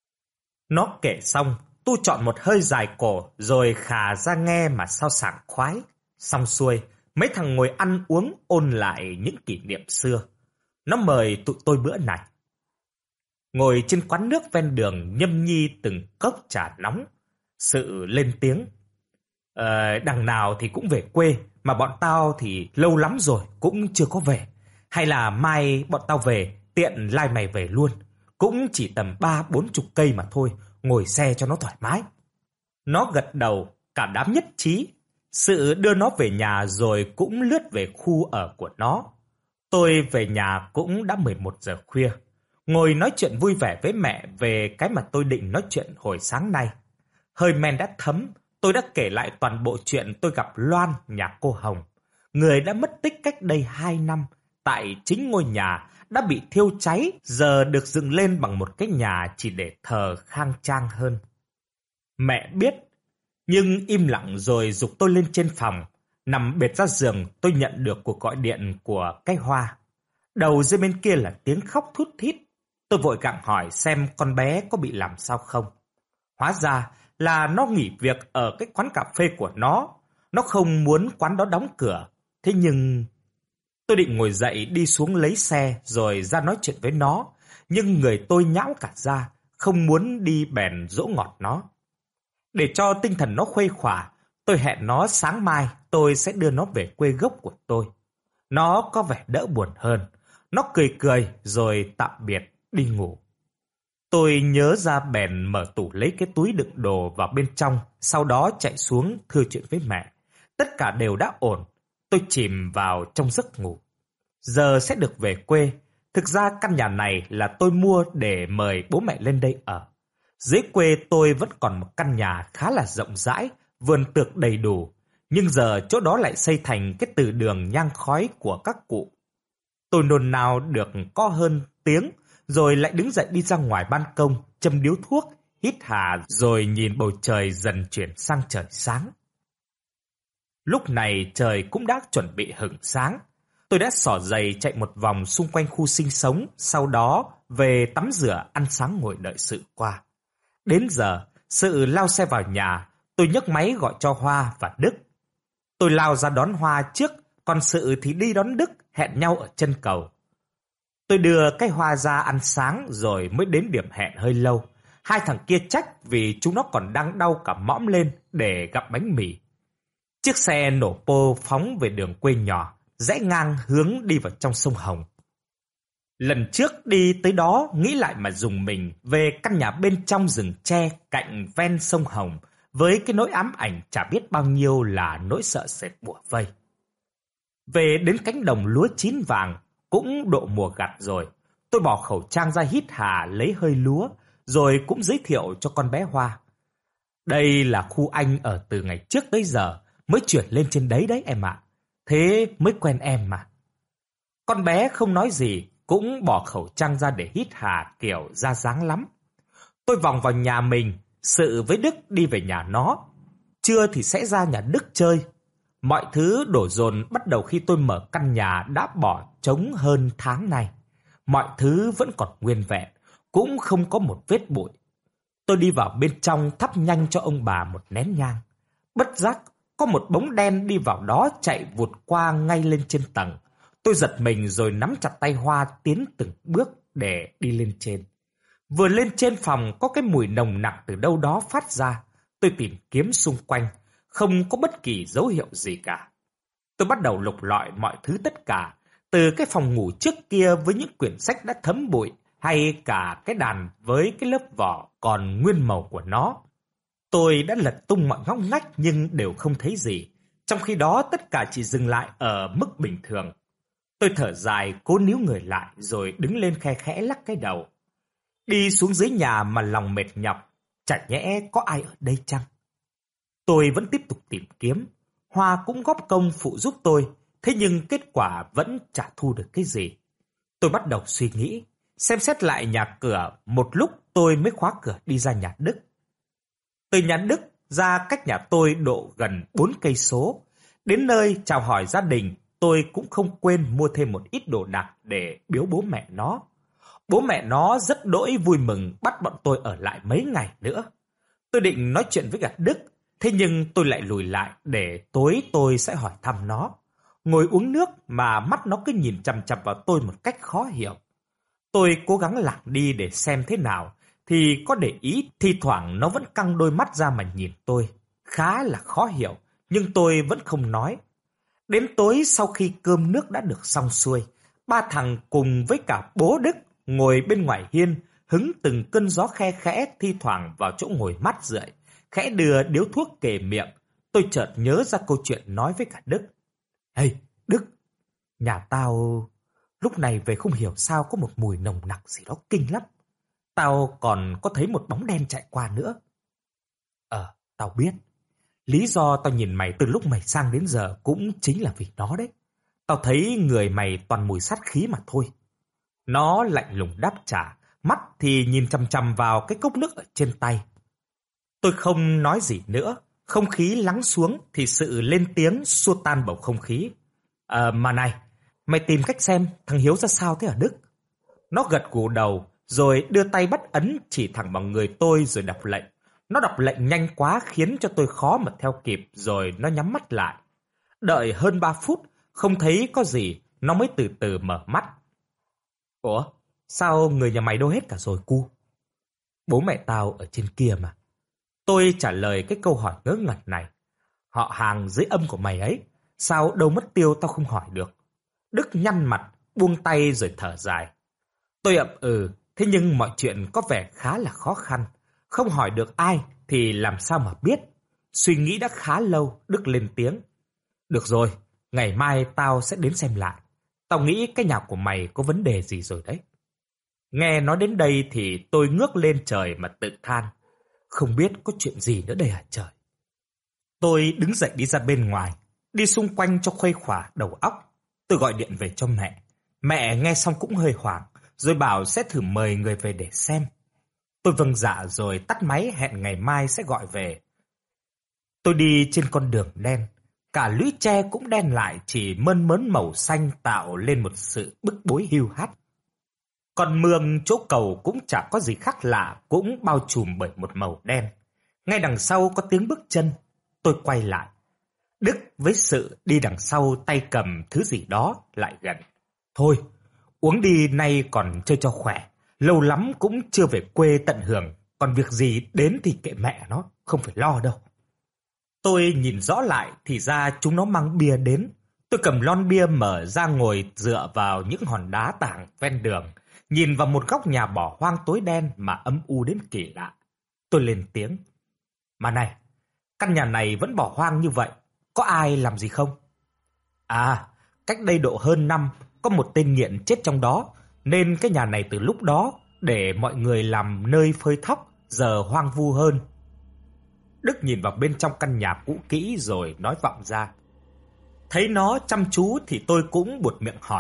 Nó kể xong, Tu chọn một hơi dài cổ rồi khà ra nghe mà sao sảng khoái. Xong xuôi, mấy thằng ngồi ăn uống ôn lại những kỷ niệm xưa. Nó mời tụi tôi bữa này. Ngồi trên quán nước ven đường nhâm nhi từng cốc trà nóng. Sự lên tiếng. Ờ, đằng nào thì cũng về quê, mà bọn tao thì lâu lắm rồi cũng chưa có về. Hay là mai bọn tao về, tiện lai mày về luôn. Cũng chỉ tầm ba bốn chục cây mà thôi, ngồi xe cho nó thoải mái. Nó gật đầu, cả đám nhất trí. Sự đưa nó về nhà rồi cũng lướt về khu ở của nó. Tôi về nhà cũng đã mười một giờ khuya. Ngồi nói chuyện vui vẻ với mẹ về cái mà tôi định nói chuyện hồi sáng nay. Hơi men đã thấm, tôi đã kể lại toàn bộ chuyện tôi gặp Loan nhà cô Hồng. Người đã mất tích cách đây hai năm, tại chính ngôi nhà đã bị thiêu cháy, giờ được dựng lên bằng một cái nhà chỉ để thờ khang trang hơn. Mẹ biết, nhưng im lặng rồi giục tôi lên trên phòng. Nằm bệt ra giường, tôi nhận được cuộc gọi điện của cái Hoa. Đầu dây bên kia là tiếng khóc thút thít. Tôi vội gặng hỏi xem con bé có bị làm sao không. Hóa ra là nó nghỉ việc ở cái quán cà phê của nó. Nó không muốn quán đó đóng cửa. Thế nhưng... Tôi định ngồi dậy đi xuống lấy xe rồi ra nói chuyện với nó. Nhưng người tôi nhão cả ra, không muốn đi bèn dỗ ngọt nó. Để cho tinh thần nó khuây khỏa, tôi hẹn nó sáng mai tôi sẽ đưa nó về quê gốc của tôi. Nó có vẻ đỡ buồn hơn. Nó cười cười rồi tạm biệt đi ngủ. Tôi nhớ ra bèn mở tủ lấy cái túi đựng đồ vào bên trong, sau đó chạy xuống thưa chuyện với mẹ. Tất cả đều đã ổn. Tôi chìm vào trong giấc ngủ. Giờ sẽ được về quê. Thực ra căn nhà này là tôi mua để mời bố mẹ lên đây ở. Dưới quê tôi vẫn còn một căn nhà khá là rộng rãi, vườn tược đầy đủ. Nhưng giờ chỗ đó lại xây thành cái từ đường nhang khói của các cụ. Tôi nôn nao được có hơn tiếng, rồi lại đứng dậy đi ra ngoài ban công, châm điếu thuốc, hít hà rồi nhìn bầu trời dần chuyển sang trời sáng. Lúc này trời cũng đã chuẩn bị hửng sáng. Tôi đã xỏ giày chạy một vòng xung quanh khu sinh sống, sau đó về tắm rửa, ăn sáng ngồi đợi Sự qua. Đến giờ, Sự lao xe vào nhà, tôi nhấc máy gọi cho Hoa và Đức. Tôi lao ra đón Hoa trước, còn Sự thì đi đón Đức, hẹn nhau ở chân cầu. Tôi đưa cái Hoa ra ăn sáng rồi mới đến điểm hẹn hơi lâu. Hai thằng kia trách vì chúng nó còn đang đau cả mõm lên để gặp bánh mì. Chiếc xe nổ pô phóng về đường quê nhỏ, rẽ ngang hướng đi vào trong sông Hồng. Lần trước đi tới đó nghĩ lại mà dùng mình về căn nhà bên trong rừng tre cạnh ven sông Hồng với cái nỗi ám ảnh chả biết bao nhiêu là nỗi sợ sệt bủa vây. Về đến cánh đồng lúa chín vàng, cũng độ mùa gặt rồi. Tôi bỏ khẩu trang ra hít hà lấy hơi lúa, rồi cũng giới thiệu cho con bé Hoa. Đây là khu anh ở từ ngày trước tới giờ, mới chuyển lên trên đấy đấy em ạ. Thế mới quen em mà. Con bé không nói gì, cũng bỏ khẩu trang ra để hít hà kiểu ra dáng lắm. Tôi vòng vào nhà mình, Sự với Đức đi về nhà nó. Trưa thì sẽ ra nhà Đức chơi. Mọi thứ đổ dồn bắt đầu khi tôi mở căn nhà đã bỏ trống hơn tháng này. Mọi thứ vẫn còn nguyên vẹn, cũng không có một vết bụi. Tôi đi vào bên trong thắp nhanh cho ông bà một nén nhang. Bất giác, có một bóng đen đi vào đó chạy vụt qua ngay lên trên tầng. Tôi giật mình rồi nắm chặt tay Hoa tiến từng bước để đi lên trên. Vừa lên trên phòng có cái mùi nồng nặc từ đâu đó phát ra. Tôi tìm kiếm xung quanh, không có bất kỳ dấu hiệu gì cả. Tôi bắt đầu lục lọi mọi thứ tất cả, từ cái phòng ngủ trước kia với những quyển sách đã thấm bụi, hay cả cái đàn với cái lớp vỏ còn nguyên màu của nó. Tôi đã lật tung mọi ngóc ngách nhưng đều không thấy gì. Trong khi đó tất cả chỉ dừng lại ở mức bình thường. Tôi thở dài cố níu người lại rồi đứng lên khe khẽ lắc cái đầu. Đi xuống dưới nhà mà lòng mệt nhọc, chả nhẽ có ai ở đây chăng? Tôi vẫn tiếp tục tìm kiếm. Hoa cũng góp công phụ giúp tôi, thế nhưng kết quả vẫn chả thu được cái gì. Tôi bắt đầu suy nghĩ, xem xét lại nhà cửa, một lúc tôi mới khóa cửa đi ra nhà Đức. Từ nhà Đức ra cách nhà tôi độ gần bốn cây số. Đến nơi chào hỏi gia đình, tôi cũng không quên mua thêm một ít đồ đạc để biếu bố mẹ nó. Bố mẹ nó rất đỗi vui mừng bắt bọn tôi ở lại mấy ngày nữa. Tôi định nói chuyện với gạt Đức, thế nhưng tôi lại lùi lại để tối tôi sẽ hỏi thăm nó. Ngồi uống nước mà mắt nó cứ nhìn chằm chằm vào tôi một cách khó hiểu. Tôi cố gắng lạc đi để xem thế nào, thì có để ý thi thoảng nó vẫn căng đôi mắt ra mà nhìn tôi. Khá là khó hiểu, nhưng tôi vẫn không nói. Đến tối sau khi cơm nước đã được xong xuôi, ba thằng cùng với cả bố Đức ngồi bên ngoài hiên, hứng từng cơn gió khe khẽ thi thoảng vào chỗ ngồi mát rượi, khẽ đưa điếu thuốc kề miệng. Tôi chợt nhớ ra câu chuyện nói với cả Đức. Ê, Đức, nhà tao lúc này về không hiểu sao có một mùi nồng nặc gì đó kinh lắm. Tao còn có thấy một bóng đen chạy qua nữa. Ờ, tao biết. Lý do tao nhìn mày từ lúc mày sang đến giờ cũng chính là vì nó đấy. Tao thấy người mày toàn mùi sát khí mà thôi. Nó lạnh lùng đáp trả, mắt thì nhìn chằm chằm vào cái cốc nước ở trên tay. Tôi không nói gì nữa. Không khí lắng xuống thì Sự lên tiếng xua tan bầu không khí. À, mà này, mày tìm cách xem thằng Hiếu ra sao thế hả Đức? Nó gật gù đầu rồi đưa tay bắt ấn chỉ thẳng vào người tôi rồi đọc lệnh. Nó đọc lệnh nhanh quá khiến cho tôi khó mà theo kịp rồi nó nhắm mắt lại. Đợi hơn ba phút, không thấy có gì, nó mới từ từ mở mắt. Ủa, sao người nhà mày đâu hết cả rồi cu? Bố mẹ tao ở trên kia mà. Tôi trả lời cái câu hỏi ngớ ngẩn này. Họ hàng dưới âm của mày ấy, sao đâu mất tiêu tao không hỏi được. Đức nhăn mặt, buông tay rồi thở dài. Tôi ậm ừ, thế nhưng mọi chuyện có vẻ khá là khó khăn. Không hỏi được ai thì làm sao mà biết. Suy nghĩ đã khá lâu, Đức lên tiếng. Được rồi, ngày mai tao sẽ đến xem lại. Tao nghĩ cái nhà của mày có vấn đề gì rồi đấy. Nghe nói đến đây thì tôi ngước lên trời mà tự than. Không biết có chuyện gì nữa đây hả trời. Tôi đứng dậy đi ra bên ngoài, đi xung quanh cho khuây khỏa đầu óc. Tôi gọi điện về cho mẹ. Mẹ nghe xong cũng hơi hoảng, rồi bảo sẽ thử mời người về để xem. Tôi vâng dạ rồi tắt máy hẹn ngày mai sẽ gọi về. Tôi đi trên con đường đen. Cả lũy tre cũng đen lại, chỉ mơn mớn màu xanh tạo lên một sự bức bối hiu hắt. Còn mương chỗ cầu cũng chả có gì khác lạ, cũng bao trùm bởi một màu đen. Ngay đằng sau có tiếng bước chân. Tôi quay lại. Đức với Sự đi đằng sau tay cầm thứ gì đó lại gần. Thôi, uống đi nay còn chơi cho khỏe. Lâu lắm cũng chưa về quê tận hưởng. Còn việc gì đến thì kệ mẹ nó, không phải lo đâu. Tôi nhìn rõ lại thì ra chúng nó mang bia đến. Tôi cầm lon bia mở ra ngồi dựa vào những hòn đá tảng ven đường, nhìn vào một góc nhà bỏ hoang tối đen mà âm u đến kỳ lạ. Tôi lên tiếng. Mà này, căn nhà này vẫn bỏ hoang như vậy, có ai làm gì không? À, cách đây độ hơn năm, có một tên nghiện chết trong đó, nên cái nhà này từ lúc đó để mọi người làm nơi phơi thóc, giờ hoang vu hơn. Đức nhìn vào bên trong căn nhà cũ kỹ rồi nói vọng ra. Thấy nó chăm chú thì tôi cũng buột miệng hỏi.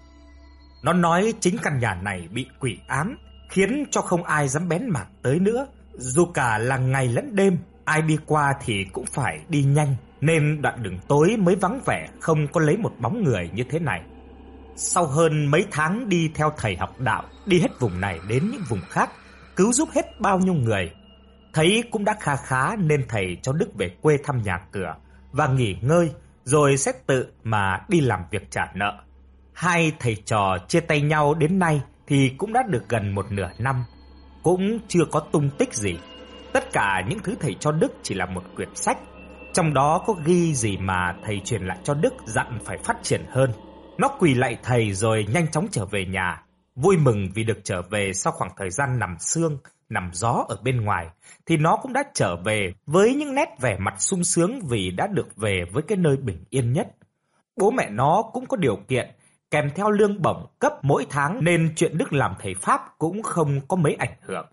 Nó nói chính căn nhà này bị quỷ ám, khiến cho không ai dám bén mảng tới nữa. Dù cả là ngày lẫn đêm, ai đi qua thì cũng phải đi nhanh, nên đoạn đường tối mới vắng vẻ, không có lấy một bóng người như thế này. Sau hơn mấy tháng đi theo thầy học đạo, đi hết vùng này đến những vùng khác, cứu giúp hết bao nhiêu người, thấy cũng đã kha khá nên thầy cho Đức về quê thăm nhà cửa và nghỉ ngơi, rồi sẽ tự mà đi làm việc trả nợ. Hai thầy trò chia tay nhau đến nay thì cũng đã được gần một nửa năm, cũng chưa có tung tích gì. Tất cả những thứ thầy cho Đức chỉ là một quyển sách, trong đó có ghi gì mà thầy truyền lại cho Đức dặn phải phát triển hơn. Nó quỳ lạy thầy rồi nhanh chóng trở về nhà, vui mừng vì được trở về sau khoảng thời gian nằm sương, nằm gió ở bên ngoài, thì nó cũng đã trở về với những nét vẻ mặt sung sướng vì đã được về với cái nơi bình yên nhất. Bố mẹ nó cũng có điều kiện, kèm theo lương bổng cấp mỗi tháng nên chuyện Đức làm thầy Pháp cũng không có mấy ảnh hưởng.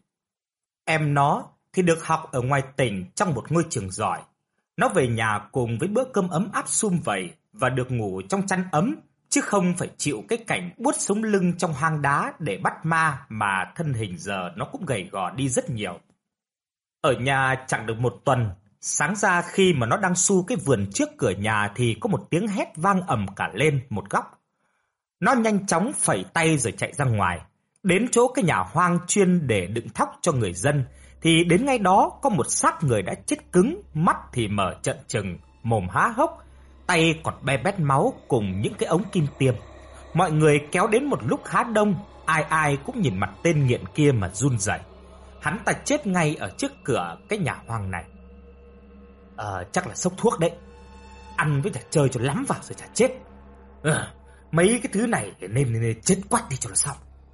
Em nó thì được học ở ngoài tỉnh trong một ngôi trường giỏi. Nó về nhà cùng với bữa cơm ấm áp sum vầy và được ngủ trong chăn ấm, chứ không phải chịu cái cảnh buốt sống lưng trong hang đá để bắt ma mà thân hình giờ nó cũng gầy gò đi rất nhiều. Ở nhà chẳng được một tuần, sáng ra khi mà nó đang su cái vườn trước cửa nhà thì có một tiếng hét vang ầm cả lên một góc. Nó nhanh chóng phẩy tay rồi chạy ra ngoài, đến chỗ cái nhà hoang chuyên để đựng thóc cho người dân, thì đến ngay đó có một xác người đã chết cứng, mắt thì mở trợn trừng, mồm há hốc, tay còn be bét máu cùng những cái ống kim tiêm. Mọi người kéo đến một lúc khá đông, ai ai cũng nhìn mặt tên nghiện kia mà run rẩy. Hắn ta chết ngay ở trước cửa cái nhà hoang này. Ờ, chắc là sốc thuốc đấy. Ăn với chả chơi cho lắm vào rồi chả chết. Ờ, mấy cái thứ này nên, nên chết quách đi cho nó xong.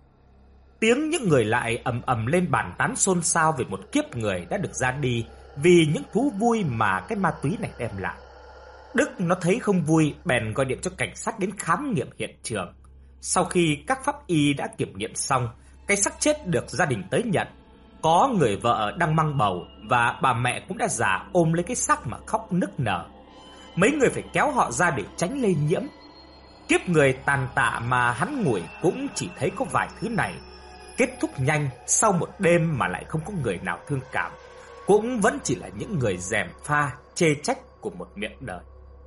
Tiếng những người lại ầm ầm lên bàn tán xôn xao về một kiếp người đã được ra đi vì những thú vui mà cái ma túy này đem lại. Đức nó thấy không vui, bèn gọi điện cho cảnh sát đến khám nghiệm hiện trường. Sau khi các pháp y đã kiểm nghiệm xong, cái xác chết được gia đình tới nhận. Có người vợ đang mang bầu và bà mẹ cũng đã già ôm lấy cái xác mà khóc nức nở. Mấy người phải kéo họ ra để tránh lây nhiễm. Kiếp người tàn tạ mà hắn ngủi cũng chỉ thấy có vài thứ này. Kết thúc nhanh sau một đêm mà lại không có người nào thương cảm, cũng vẫn chỉ là những người gièm pha chê trách của một miệng đời.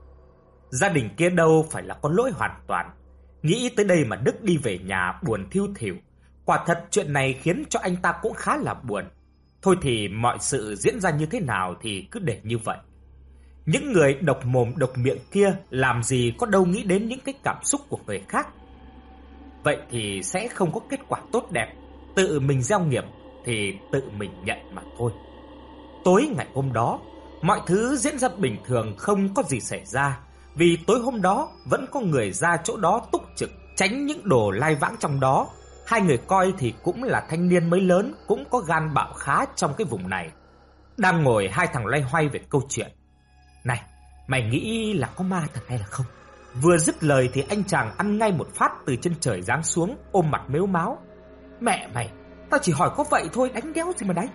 Gia đình kia đâu phải là có lỗi hoàn toàn. Nghĩ tới đây mà Đức đi về nhà buồn thiu thỉu. Quả thật chuyện này khiến cho anh ta cũng khá là buồn. Thôi thì mọi sự diễn ra như thế nào thì cứ để như vậy. Những người độc mồm độc miệng kia làm gì có đâu nghĩ đến những cái cảm xúc của người khác. Vậy thì sẽ không có kết quả tốt đẹp. Tự mình gieo nghiệp thì tự mình nhận mà thôi. Tối ngày hôm đó, mọi thứ diễn ra bình thường, không có gì xảy ra. Vì tối hôm đó vẫn có người ra chỗ đó túc trực, tránh những đồ lai vãng trong đó. Hai người coi thì cũng là thanh niên mới lớn, cũng có gan bạo khá trong cái vùng này. Đang ngồi hai thằng loay hoay về câu chuyện. Này, mày nghĩ là có ma thật hay là không? Vừa dứt lời thì anh chàng ăn ngay một phát từ trên trời giáng xuống, ôm mặt mếu máo. Mẹ mày, tao chỉ hỏi có vậy thôi, đánh đéo gì mà đánh.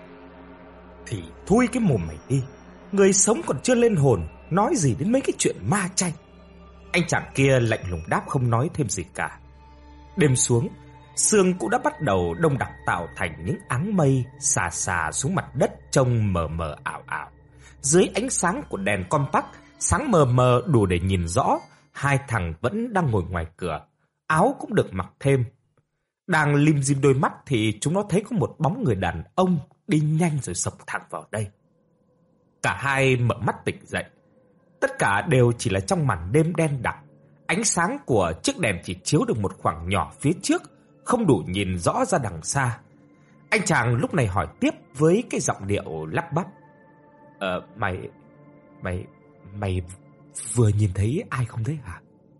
Thì thui cái mồm mày đi, người sống còn chưa lên hồn, nói gì đến mấy cái chuyện ma chay. Anh chàng kia lạnh lùng đáp không nói thêm gì cả. Đêm xuống, sương cũng đã bắt đầu đông đặc tạo thành những áng mây xà xà xuống mặt đất trông mờ mờ ảo ảo. Dưới ánh sáng của đèn compact, sáng mờ mờ đủ để nhìn rõ, hai thằng vẫn đang ngồi ngoài cửa, áo cũng được mặc thêm. Đang lim dim đôi mắt thì chúng nó thấy có một bóng người đàn ông đi nhanh rồi sộc thẳng vào đây. Cả hai mở mắt tỉnh dậy. Tất cả đều chỉ là trong màn đêm đen đặc. Ánh sáng của chiếc đèn chỉ chiếu được một khoảng nhỏ phía trước, không đủ nhìn rõ ra đằng xa. Anh chàng lúc này hỏi tiếp với cái giọng điệu lắp bắp. Ờ, mày... Mày... Mày vừa nhìn thấy ai không thế hả?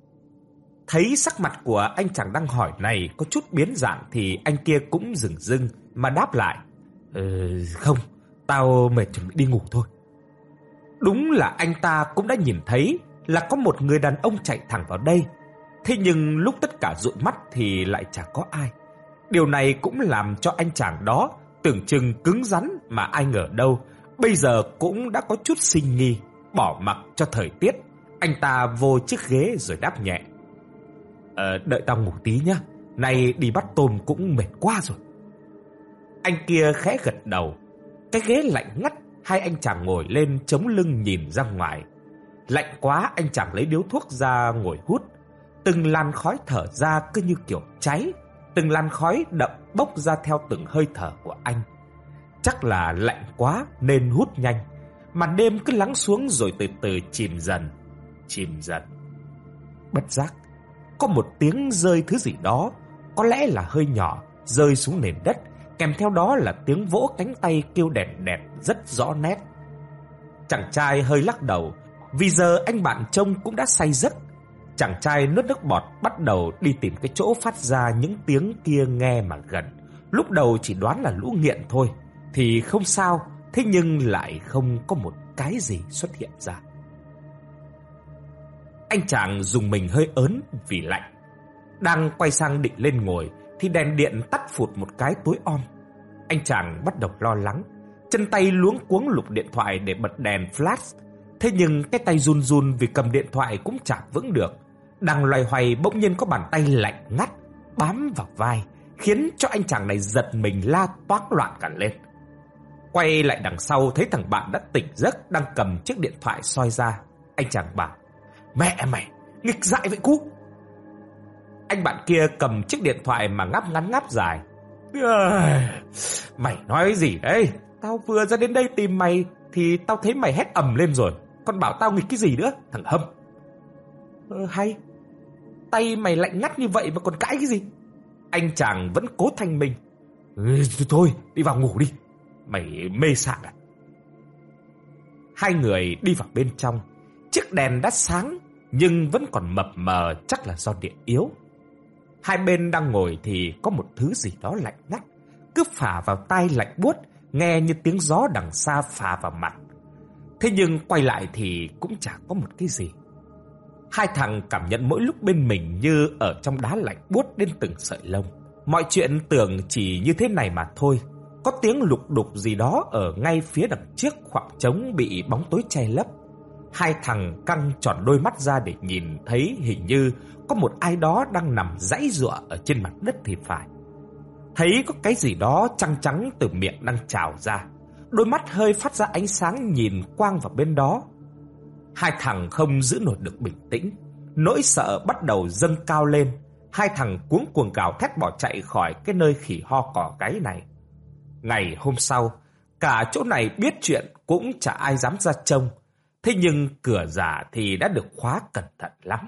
Thấy sắc mặt của anh chàng đang hỏi này có chút biến dạng thì anh kia cũng dửng dưng mà đáp lại: Ừ, không, tao mệt chuẩn bị đi ngủ thôi. Đúng là anh ta cũng đã nhìn thấy là có một người đàn ông chạy thẳng vào đây. Thế nhưng lúc tất cả dụi mắt thì lại chẳng có ai. Điều này cũng làm cho anh chàng đó tưởng chừng cứng rắn mà ai ngờ đâu bây giờ cũng đã có chút sinh nghi. Bỏ mặc cho thời tiết, anh ta vô chiếc ghế rồi đáp nhẹ: Ờ, đợi tao ngủ tí nhá, nay đi bắt tôm cũng mệt quá rồi. Anh kia khẽ gật đầu. Cái ghế lạnh ngắt, hai anh chàng ngồi lên chống lưng nhìn ra ngoài. Lạnh quá, anh chàng lấy điếu thuốc ra ngồi hút. Từng làn khói thở ra cứ như kiểu cháy, từng làn khói đậm bốc ra theo từng hơi thở của anh. Chắc là lạnh quá nên hút nhanh. Màn đêm cứ lắng xuống rồi từ từ chìm dần, chìm dần. Bất giác, có một tiếng rơi thứ gì đó, có lẽ là hơi nhỏ, rơi xuống nền đất, kèm theo đó là tiếng vỗ cánh tay kêu đèn đẹt rất rõ nét. Chàng trai hơi lắc đầu, vì giờ anh bạn trông cũng đã say giấc. Chàng trai nuốt nước bọt bắt đầu đi tìm cái chỗ phát ra những tiếng kia nghe mà gần. Lúc đầu chỉ đoán là lũ nghiện thôi thì không sao, thế nhưng lại không có một cái gì xuất hiện ra. Anh chàng dùng mình hơi ớn vì lạnh. Đang quay sang định lên ngồi thì đèn điện tắt phụt một cái tối om. Anh chàng bắt đầu lo lắng, chân tay luống cuống lục điện thoại để bật đèn flash. Thế nhưng cái tay run run vì cầm điện thoại cũng chả vững được. Đang loay hoay bỗng nhiên có bàn tay lạnh ngắt bám vào vai, khiến cho anh chàng này giật mình la toáng loạn cả lên. Quay lại đằng sau thấy thằng bạn đã tỉnh giấc đang cầm chiếc điện thoại soi ra. Anh chàng bảo: Mẹ mày, nghịch dại vậy Cú. Anh bạn kia cầm chiếc điện thoại mà ngáp ngắn ngáp dài: Mày nói gì đấy? Tao vừa ra đến đây tìm mày thì tao thấy mày hét ầm lên rồi, còn bảo tao nghịch cái gì nữa, thằng Hâm. Ờ, hay, tay mày lạnh ngắt như vậy mà còn cãi cái gì? Anh chàng vẫn cố thanh minh: ừ, Thôi, đi vào ngủ đi, mày mê sảng à? Hai người đi vào bên trong. Chiếc đèn đã sáng nhưng vẫn còn mập mờ, chắc là do điện yếu. Hai bên đang ngồi thì có một thứ gì đó lạnh ngắt cứ phả vào tai lạnh buốt, nghe như tiếng gió đằng xa phả vào mặt. Thế nhưng quay lại thì cũng chả có một cái gì. Hai thằng cảm nhận mỗi lúc bên mình như ở trong đá lạnh buốt đến từng sợi lông. Mọi chuyện tưởng chỉ như thế này mà thôi. Có tiếng lục đục gì đó ở ngay phía đằng trước khoảng trống bị bóng tối che lấp. Hai thằng căng tròn đôi mắt ra để nhìn thấy hình như có một ai đó đang nằm giãy giụa ở trên mặt đất thì phải. Thấy có cái gì đó trắng trắng từ miệng đang trào ra. Đôi mắt hơi phát ra ánh sáng nhìn quang vào bên đó. Hai thằng không giữ nổi được bình tĩnh. Nỗi sợ bắt đầu dâng cao lên. Hai thằng cuống cuồng gào thét bỏ chạy khỏi cái nơi khỉ ho cỏ gáy này. Ngày hôm sau, cả chỗ này biết chuyện cũng chả ai dám ra trông. Thế nhưng cửa giả thì đã được khóa cẩn thận lắm.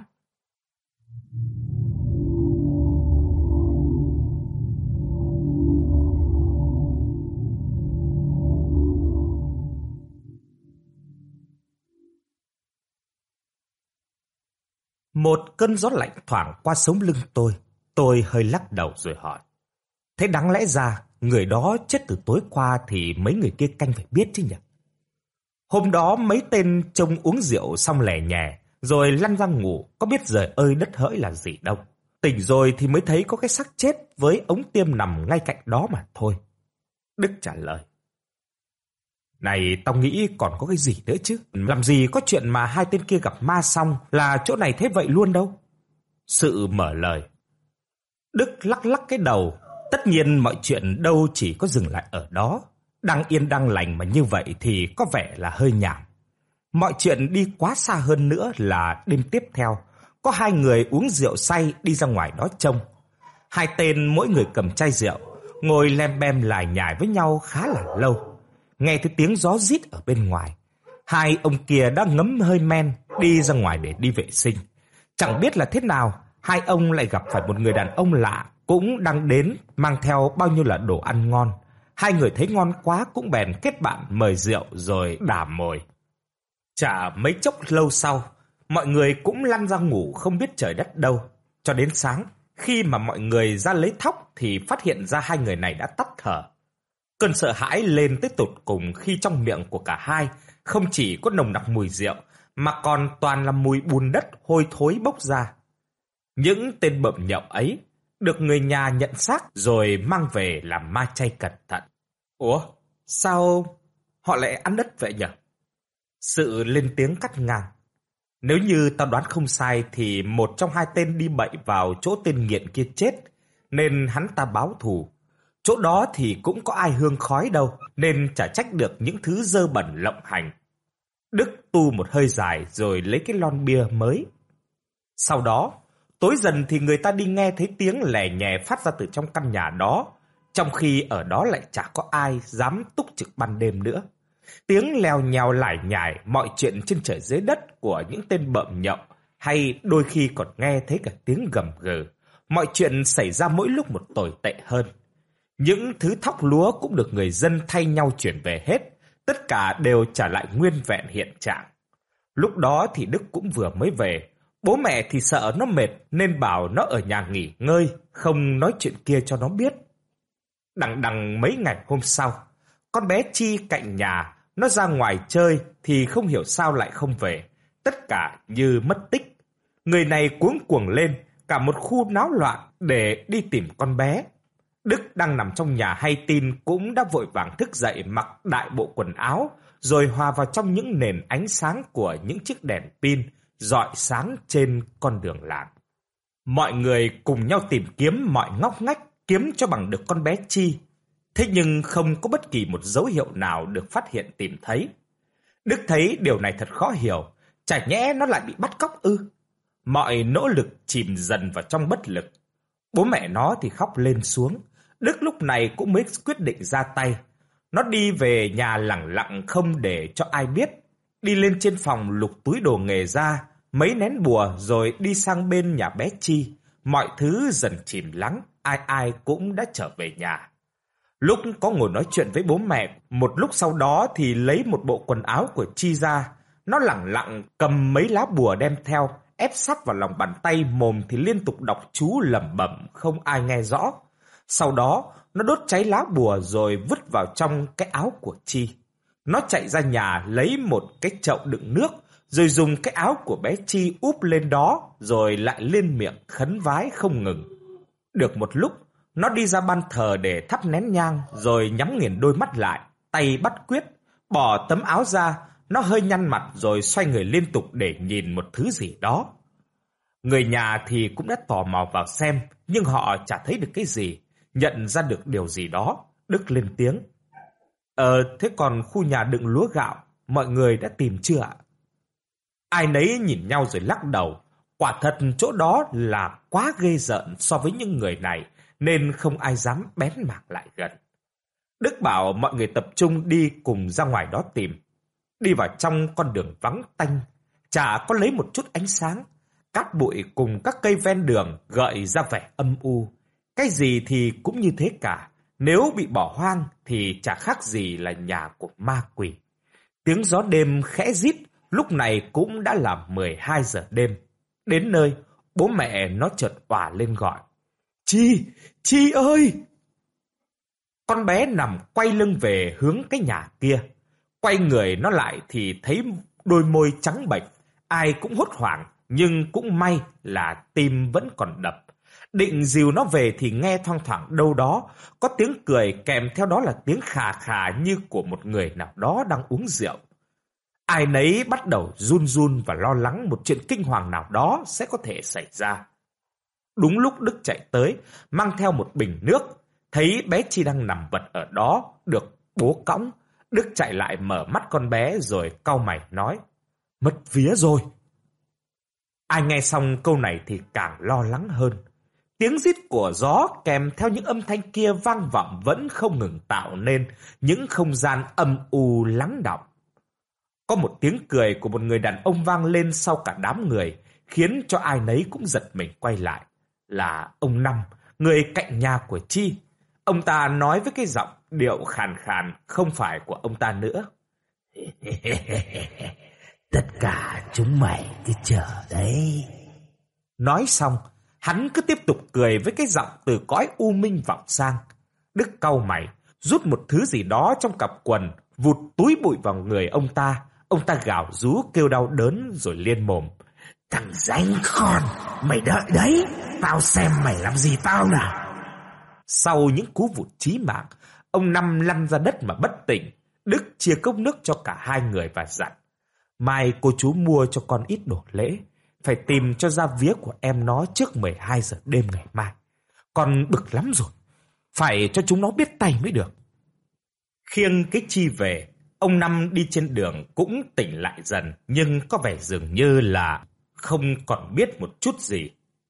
Một cơn gió lạnh thoảng qua sống lưng tôi. Tôi hơi lắc đầu rồi hỏi: Thế đáng lẽ ra người đó chết từ tối qua thì mấy người kia canh phải biết chứ nhỉ? Hôm đó mấy tên trông uống rượu xong lẻ nhè rồi lăn ra ngủ, có biết trời ơi đất hỡi là gì đâu. Tỉnh rồi thì mới thấy có cái xác chết với ống tiêm nằm ngay cạnh đó mà thôi. Đức trả lời: Này, tao nghĩ còn có cái gì nữa chứ. Làm gì có chuyện mà hai tên kia gặp ma xong là chỗ này thế vậy luôn đâu. Sự mở lời. Đức lắc lắc cái đầu. Tất nhiên mọi chuyện đâu chỉ có dừng lại ở đó. Đang yên đang lành mà như vậy thì có vẻ là hơi nhảm. Mọi chuyện đi quá xa hơn nữa là đêm tiếp theo, có hai người uống rượu say đi ra ngoài đó trông. Hai tên mỗi người cầm chai rượu, ngồi lem bem lải nhải với nhau khá là lâu. Nghe thấy tiếng gió rít ở bên ngoài. Hai ông kia đã ngấm hơi men đi ra ngoài để đi vệ sinh. Chẳng biết là thế nào, hai ông lại gặp phải một người đàn ông lạ cũng đang đến mang theo bao nhiêu là đồ ăn ngon. Hai người thấy ngon quá cũng bèn kết bạn mời rượu rồi đả mồi. Chả mấy chốc lâu sau, mọi người cũng lăn ra ngủ không biết trời đất đâu. Cho đến sáng, khi mà mọi người ra lấy thóc thì phát hiện ra hai người này đã tắt thở. Cơn sợ hãi lên tới tột cùng khi trong miệng của cả hai không chỉ có nồng nặc mùi rượu mà còn toàn là mùi bùn đất hôi thối bốc ra. Những tên bợm nhậu ấy được người nhà nhận xác rồi mang về làm ma chay cẩn thận. Ủa, sao họ lại ăn đất vậy nhỉ? Sự lên tiếng cắt ngang. Nếu như tao đoán không sai thì một trong hai tên đi bậy vào chỗ tên nghiện kia chết, nên hắn ta báo thù. Chỗ đó thì cũng có ai hương khói đâu, nên chả trách được những thứ dơ bẩn lộng hành. Đức tu một hơi dài rồi lấy cái lon bia mới. Sau đó, tối dần thì người ta đi nghe thấy tiếng lè nhè phát ra từ trong căn nhà đó, trong khi ở đó lại chả có ai dám túc trực ban đêm nữa. Tiếng lèo nhèo lải nhải mọi chuyện trên trời dưới đất của những tên bợm nhậu, hay đôi khi còn nghe thấy cả tiếng gầm gừ. Mọi chuyện xảy ra mỗi lúc một tồi tệ hơn. Những thứ thóc lúa cũng được người dân thay nhau chuyển về hết, tất cả đều trả lại nguyên vẹn hiện trạng. Lúc đó thì Đức cũng vừa mới về, bố mẹ thì sợ nó mệt nên bảo nó ở nhà nghỉ ngơi, không nói chuyện kia cho nó biết. Đằng đằng mấy ngày hôm sau, con bé Chi cạnh nhà, nó ra ngoài chơi thì không hiểu sao lại không về, tất cả như mất tích. Người này cuống cuồng lên, cả một khu náo loạn để đi tìm con bé. Đức đang nằm trong nhà hay tin cũng đã vội vàng thức dậy mặc đại bộ quần áo, rồi hòa vào trong những nền ánh sáng của những chiếc đèn pin rọi sáng trên con đường làng. Mọi người cùng nhau tìm kiếm mọi ngóc ngách, kiếm cho bằng được con bé Chi. Thế nhưng không có bất kỳ một dấu hiệu nào được phát hiện tìm thấy. Đức thấy điều này thật khó hiểu, chả nhẽ nó lại bị bắt cóc ư? Mọi nỗ lực chìm dần vào trong bất lực. Bố mẹ nó thì khóc lên xuống. Đức lúc này cũng mới quyết định ra tay. Nó đi về nhà lẳng lặng không để cho ai biết. Đi lên trên phòng lục túi đồ nghề ra, mấy nén bùa rồi đi sang bên nhà bé Chi. Mọi thứ dần chìm lắng, ai ai cũng đã trở về nhà. Lúc có ngồi nói chuyện với bố mẹ, một lúc sau đó thì lấy một bộ quần áo của Chi ra. Nó lẳng lặng cầm mấy lá bùa đem theo, ép sát vào lòng bàn tay, mồm thì liên tục đọc chú lẩm bẩm không ai nghe rõ. Sau đó, nó đốt cháy lá bùa rồi vứt vào trong cái áo của Chi. Nó chạy ra nhà lấy một cái chậu đựng nước, rồi dùng cái áo của bé Chi úp lên đó, rồi lại lên miệng khấn vái không ngừng. Được một lúc, nó đi ra ban thờ để thắp nén nhang, rồi nhắm nghiền đôi mắt lại, tay bắt quyết, bỏ tấm áo ra, nó hơi nhăn mặt rồi xoay người liên tục để nhìn một thứ gì đó. Người nhà thì cũng đã tò mò vào xem, nhưng họ chả thấy được cái gì, nhận ra được điều gì đó. Đức lên tiếng. Ờ, thế còn khu nhà đựng lúa gạo, mọi người đã tìm chưa ạ? Ai nấy nhìn nhau rồi lắc đầu. Quả thật chỗ đó là quá ghê rợn so với những người này, nên không ai dám bén mảng lại gần. Đức bảo mọi người tập trung đi cùng ra ngoài đó tìm. Đi vào trong con đường vắng tanh, chả có lấy một chút ánh sáng. Cát bụi cùng các cây ven đường gợi ra vẻ âm u. Cái gì thì cũng như thế cả. Nếu bị bỏ hoang thì chả khác gì là nhà của ma quỷ. Tiếng gió đêm khẽ rít, lúc này cũng đã là mười hai giờ đêm. Đến nơi, bố mẹ nó chợt òa lên gọi. Chi, Chi ơi! Con bé nằm quay lưng về hướng cái nhà kia. Quay người nó lại thì thấy đôi môi trắng bệch. Ai cũng hốt hoảng, nhưng cũng may là tim vẫn còn đập. Định dìu nó về thì nghe thoang thoảng đâu đó có tiếng cười, kèm theo đó là tiếng khà khà như của một người nào đó đang uống rượu. Ai nấy bắt đầu run run và lo lắng một chuyện kinh hoàng nào đó sẽ có thể xảy ra. Đúng lúc Đức chạy tới, mang theo một bình nước, thấy bé Chi đang nằm vật ở đó, được bố cõng. Đức chạy lại mở mắt con bé rồi cau mày nói, mất vía rồi. Ai nghe xong câu này thì càng lo lắng hơn. Tiếng rít của gió kèm theo những âm thanh kia vang vọng vẫn không ngừng tạo nên những không gian âm u lắng đọng. Có một tiếng cười của một người đàn ông vang lên sau cả đám người, khiến cho ai nấy cũng giật mình quay lại. Là ông Năm, người cạnh nhà của Chi. Ông ta nói với cái giọng điệu khàn khàn không phải của ông ta nữa. Tất cả chúng mày cứ chờ đấy. Nói xong, Hắn cứ tiếp tục cười với cái giọng từ cõi u minh vọng sang. Đức cau mày, rút một thứ gì đó trong cặp quần, vụt túi bụi vào người ông ta. Ông ta gào rú kêu đau đớn rồi liên mồm. Thằng danh con, mày đợi đấy, tao xem mày làm gì tao nào. Sau những cú vụt chí mạng, ông Năm lăn ra đất mà bất tỉnh. Đức chia cốc nước cho cả hai người và dặn: mai cô chú mua cho con ít đồ lễ, phải tìm cho ra vía của em nó trước mười hai giờ đêm ngày mai. Con bực lắm rồi, phải cho chúng nó biết tay mới được. Khiêng cái chi về, ông Năm đi trên đường cũng tỉnh lại dần, nhưng có vẻ dường như là không còn biết một chút gì.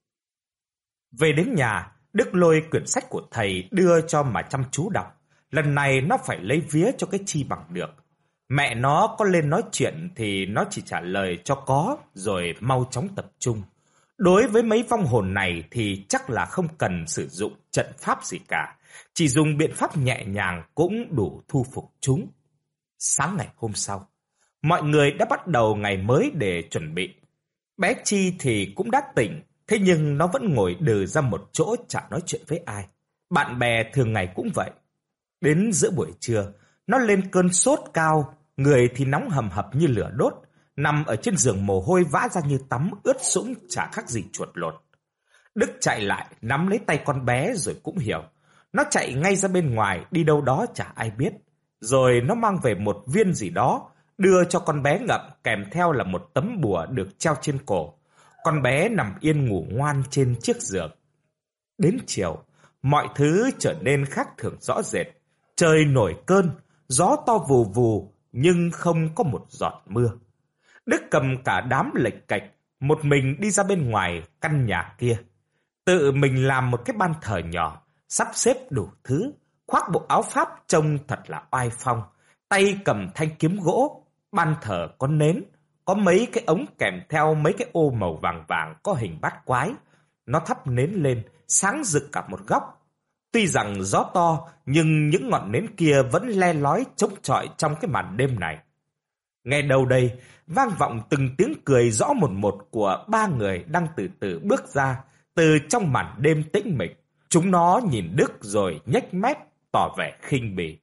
Về đến nhà, Đức lôi quyển sách của thầy đưa cho mà chăm chú đọc. Lần này nó phải lấy vía cho cái chi bằng được. Mẹ nó có lên nói chuyện thì nó chỉ trả lời cho có, rồi mau chóng tập trung. Đối với mấy vong hồn này thì chắc là không cần sử dụng trận pháp gì cả, chỉ dùng biện pháp nhẹ nhàng cũng đủ thu phục chúng. Sáng ngày hôm sau, mọi người đã bắt đầu ngày mới để chuẩn bị. Bé Chi thì cũng đã tỉnh, thế nhưng nó vẫn ngồi đừ ra một chỗ chả nói chuyện với ai. Bạn bè thường ngày cũng vậy. Đến giữa buổi trưa, nó lên cơn sốt cao, người thì nóng hầm hập như lửa đốt, nằm ở trên giường mồ hôi vã ra như tắm, ướt sũng chả khác gì chuột lột. Đức chạy lại nắm lấy tay con bé rồi cũng hiểu. Nó chạy ngay ra bên ngoài, đi đâu đó chả ai biết. Rồi nó mang về một viên gì đó, đưa cho con bé ngậm, kèm theo là một tấm bùa được treo trên cổ. Con bé nằm yên ngủ ngoan trên chiếc giường. Đến chiều, mọi thứ trở nên khác thường rõ rệt. Trời nổi cơn, gió to vù vù, nhưng không có một giọt mưa. Đức cầm cả đám lệch cạch, một mình đi ra bên ngoài căn nhà kia. Tự mình làm một cái ban thờ nhỏ, sắp xếp đủ thứ, khoác bộ áo pháp trông thật là oai phong, tay cầm thanh kiếm gỗ. Ban thờ có nến, có mấy cái ống kèm theo mấy cái ô màu vàng vàng có hình bát quái. Nó thắp nến lên, sáng rực cả một góc. Tuy rằng gió to, nhưng những ngọn nến kia vẫn le lói chống chọi trong cái màn đêm này. Nghe đâu đây, vang vọng từng tiếng cười rõ một một của ba người đang từ từ bước ra từ trong màn đêm tĩnh mịch. Chúng nó nhìn Đức rồi nhếch mép, tỏ vẻ khinh bỉ.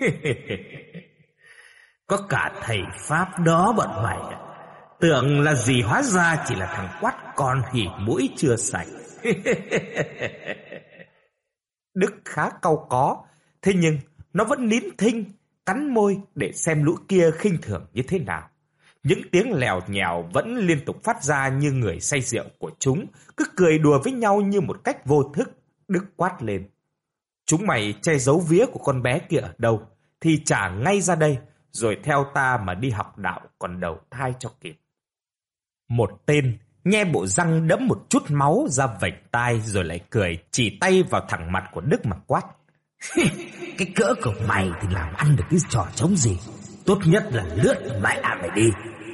Có cả thầy Pháp đó bọn mày à? Tưởng là gì, hóa ra chỉ là thằng quắt con hỉ mũi chưa sạch. Đức khá cau có, thế nhưng nó vẫn nín thinh, cắn môi để xem lũ kia khinh thường như thế nào. Những tiếng lèo nhèo vẫn liên tục phát ra như người say rượu của chúng, cứ cười đùa với nhau như một cách vô thức. Đức quát lên: chúng mày che giấu vía của con bé kia ở đâu thì trả ngay ra đây, rồi theo ta mà đi học đạo còn đầu thai cho kịp. Một tên nhe bộ răng đẫm một chút máu ra vểnh tai rồi lại cười, chỉ tay vào thẳng mặt của Đức mà quát: cái cỡ của mày thì làm ăn được cái trò trống gì, tốt nhất là lướt mẹ mày đi.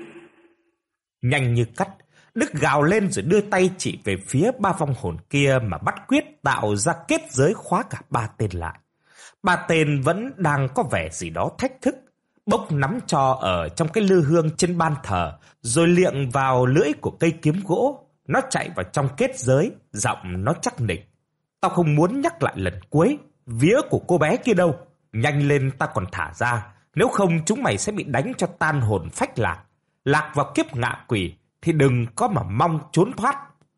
Nhanh như cắt, Đức gào lên rồi đưa tay chỉ về phía ba vong hồn kia mà bắt quyết tạo ra kết giới khóa cả ba tên lại. Ba tên vẫn đang có vẻ gì đó thách thức, bốc nắm tro ở trong cái lư hương trên ban thờ, rồi liệng vào lưỡi của cây kiếm gỗ. Nó chạy vào trong kết giới, giọng nó chắc nịch: tao không muốn nhắc lại lần cuối, vía của cô bé kia đâu, nhanh lên ta còn thả ra, nếu không chúng mày sẽ bị đánh cho tan hồn phách lạc, lạc vào kiếp ngạ quỷ thì đừng có mà mong trốn thoát.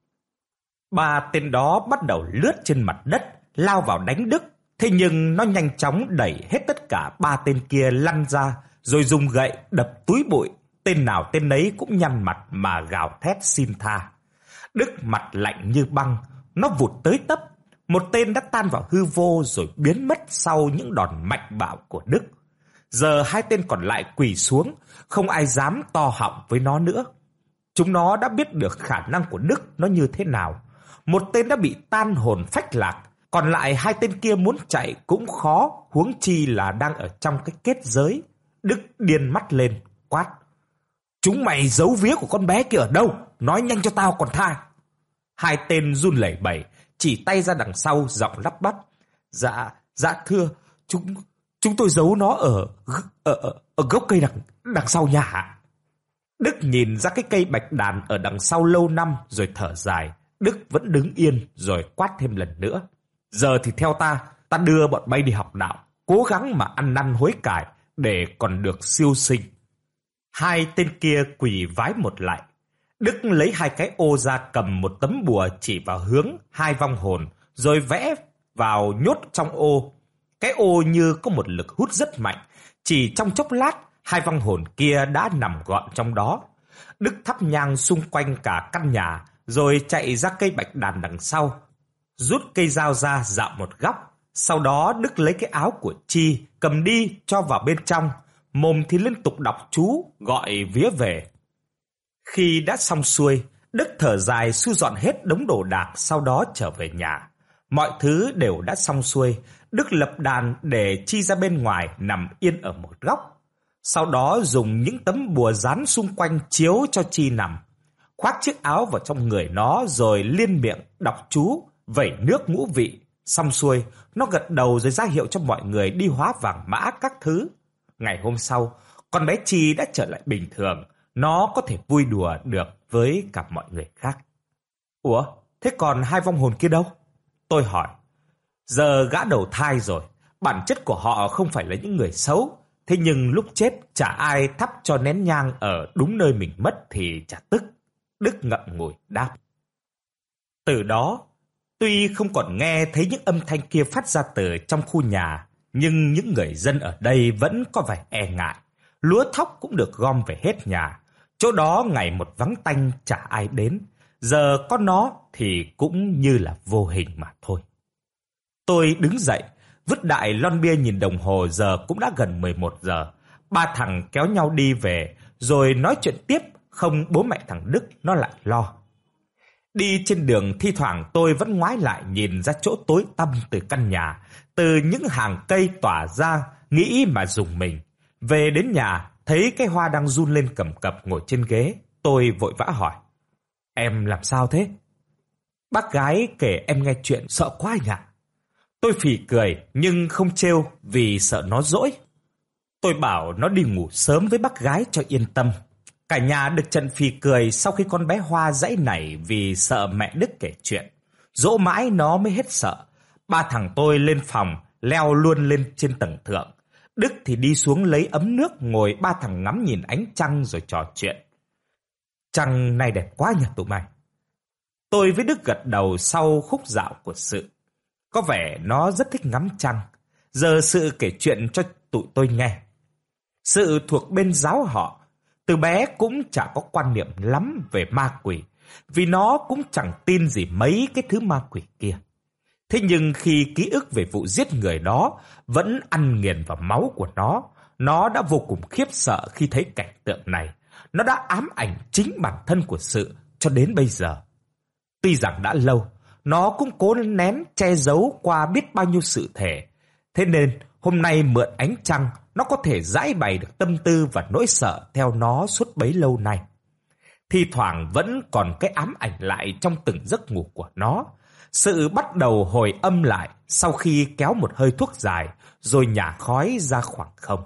Ba tên đó bắt đầu lướt trên mặt đất, lao vào đánh Đức. Thế nhưng nó nhanh chóng đẩy hết tất cả ba tên kia lăn ra, rồi dùng gậy đập túi bụi. Tên nào tên nấy cũng nhăn mặt mà gào thét xin tha. Đức mặt lạnh như băng, nó vụt tới tấp. Một tên đã tan vào hư vô rồi biến mất sau những đòn mạnh bạo của Đức. Giờ hai tên còn lại quỳ xuống, không ai dám to họng với nó nữa. Chúng nó đã biết được khả năng của Đức nó như thế nào. Một tên đã bị tan hồn phách lạc, còn lại hai tên kia muốn chạy cũng khó, huống chi là đang ở trong cái kết giới. Đức điên mắt lên, quát: chúng mày giấu vía của con bé kia ở đâu? Nói nhanh cho tao còn tha. Hai tên run lẩy bẩy, chỉ tay ra đằng sau, giọng lắp bắp: Dạ, dạ thưa, chúng chúng tôi giấu nó ở ở ở, ở gốc cây đằng đằng sau nhà. Đức nhìn ra cái cây bạch đàn ở đằng sau lâu năm rồi thở dài, Đức vẫn đứng yên rồi quát thêm lần nữa. Giờ thì theo ta, ta đưa bọn bay đi học đạo, cố gắng mà ăn năn hối cải để còn được siêu sinh. Hai tên kia quỳ vái một lại. Đức lấy hai cái ô ra, cầm một tấm bùa chỉ vào hướng hai vong hồn, rồi vẽ vào nhốt trong ô. Cái ô như có một lực hút rất mạnh, chỉ trong chốc lát hai vong hồn kia đã nằm gọn trong đó. Đức thắp nhang xung quanh cả căn nhà, rồi chạy ra cây bạch đàn đằng sau, rút cây dao ra dạo một góc. Sau đó Đức lấy cái áo của Chi cầm đi cho vào bên trong, mồm thì liên tục đọc chú gọi vía về. Khi đã xong xuôi, Đức thở dài thu dọn hết đống đồ đạc, sau đó trở về nhà. Mọi thứ đều đã xong xuôi, Đức lập đàn để Chi ra bên ngoài nằm yên ở một góc. Sau đó dùng những tấm bùa dán xung quanh chiếu cho Chi nằm, khoác chiếc áo vào trong người nó rồi liên miệng đọc chú, vẩy nước ngũ vị. Xong xuôi, nó gật đầu rồi ra hiệu cho mọi người đi hóa vàng mã các thứ. Ngày hôm sau, con bé Chi đã trở lại bình thường, nó có thể vui đùa được với cả mọi người khác. Ủa, thế còn hai vong hồn kia đâu? Tôi hỏi. Giờ gã đầu thai rồi, bản chất của họ không phải là những người xấu, thế nhưng lúc chết chả ai thắp cho nén nhang ở đúng nơi mình mất thì chả tức. Đức ngậm ngùi đáp. Từ đó, tuy không còn nghe thấy những âm thanh kia phát ra từ trong khu nhà, nhưng những người dân ở đây vẫn có vẻ e ngại. Lúa thóc cũng được gom về hết nhà. Chỗ đó ngày một vắng tanh chả ai đến. Giờ có nó thì cũng như là vô hình mà thôi. Tôi đứng dậy, vứt đại lon bia, nhìn đồng hồ giờ cũng đã gần mười một giờ. Ba thằng kéo nhau đi về, rồi nói chuyện tiếp, không bố mẹ thằng Đức nó lại lo. Đi trên đường thi thoảng tôi vẫn ngoái lại nhìn ra chỗ tối tăm từ căn nhà, từ những hàng cây tỏa ra, nghĩ mà rùng mình. Về đến nhà, thấy cái Hoa đang run lên cầm cập ngồi trên ghế. Tôi vội vã hỏi. Em làm sao thế? Bác gái kể em nghe chuyện sợ quá anh ạ. Tôi phì cười nhưng không trêu vì sợ nó dỗi. Tôi bảo nó đi ngủ sớm với bác gái cho yên tâm. Cả nhà được trận phì cười sau khi con bé Hoa giãy nảy vì sợ mẹ Đức kể chuyện. Dỗ mãi nó mới hết sợ. Ba thằng tôi lên phòng, leo luôn lên trên tầng thượng. Đức thì đi xuống lấy ấm nước, ngồi ba thằng ngắm nhìn ánh trăng rồi trò chuyện. Trăng này đẹp quá nhỉ tụi mày. Tôi với Đức gật đầu sau khúc dạo của Sự. Có vẻ nó rất thích ngắm trăng. Giờ Sự kể chuyện cho tụi tôi nghe. Sự thuộc bên giáo họ. Từ bé cũng chả có quan niệm lắm về ma quỷ, vì nó cũng chẳng tin gì mấy cái thứ ma quỷ kia. Thế nhưng khi ký ức về vụ giết người đó vẫn ăn nghiền vào máu của nó, nó đã vô cùng khiếp sợ khi thấy cảnh tượng này. Nó đã ám ảnh chính bản thân của Sự cho đến bây giờ. Tuy rằng đã lâu, nó cũng cố nén che giấu qua biết bao nhiêu sự thể. Thế nên hôm nay mượn ánh trăng, nó có thể giải bày được tâm tư và nỗi sợ theo nó suốt bấy lâu nay. Thi thoảng vẫn còn cái ám ảnh lại trong từng giấc ngủ của nó. Sự bắt đầu hồi âm lại sau khi kéo một hơi thuốc dài rồi nhả khói ra khoảng không.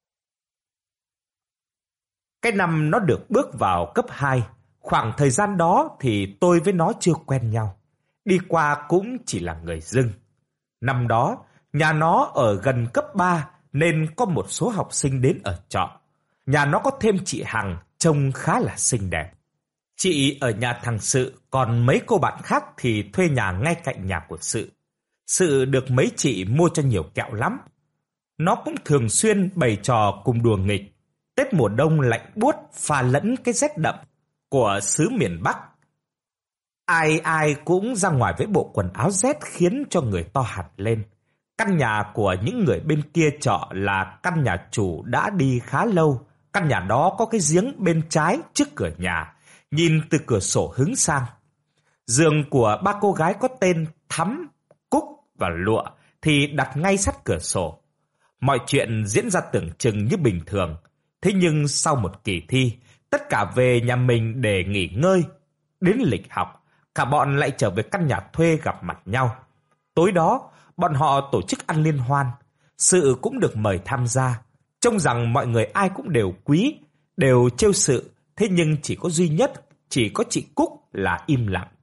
Cái năm nó được bước vào cấp hai, khoảng thời gian đó thì tôi với nó chưa quen nhau. Đi qua cũng chỉ là người dưng. Năm đó, nhà nó ở gần cấp ba nên có một số học sinh đến ở trọ. Nhà nó có thêm chị Hằng, trông khá là xinh đẹp. Chị ở nhà thằng Sự, còn mấy cô bạn khác thì thuê nhà ngay cạnh nhà của Sự. Sự được mấy chị mua cho nhiều kẹo lắm. Nó cũng thường xuyên bày trò cùng đùa nghịch. Tết mùa đông lạnh buốt pha lẫn cái rét đậm của xứ miền Bắc. Ai ai cũng ra ngoài với bộ quần áo rét khiến cho người to hẳn lên. Căn nhà của những người bên kia trọ là căn nhà chủ đã đi khá lâu. Căn nhà đó có cái giếng bên trái trước cửa nhà, nhìn từ cửa sổ hướng sang. Giường của ba cô gái có tên Thắm, Cúc và Lụa thì đặt ngay sát cửa sổ. Mọi chuyện diễn ra tưởng chừng như bình thường. Thế nhưng sau một kỳ thi, tất cả về nhà mình để nghỉ ngơi. Đến lịch học, cả bọn lại trở về căn nhà thuê gặp mặt nhau. Tối đó, bọn họ tổ chức ăn liên hoan. Sự cũng được mời tham gia. Trông rằng mọi người ai cũng đều quý, đều trêu Sự. Thế nhưng chỉ có duy nhất, chỉ có chị Cúc là im lặng.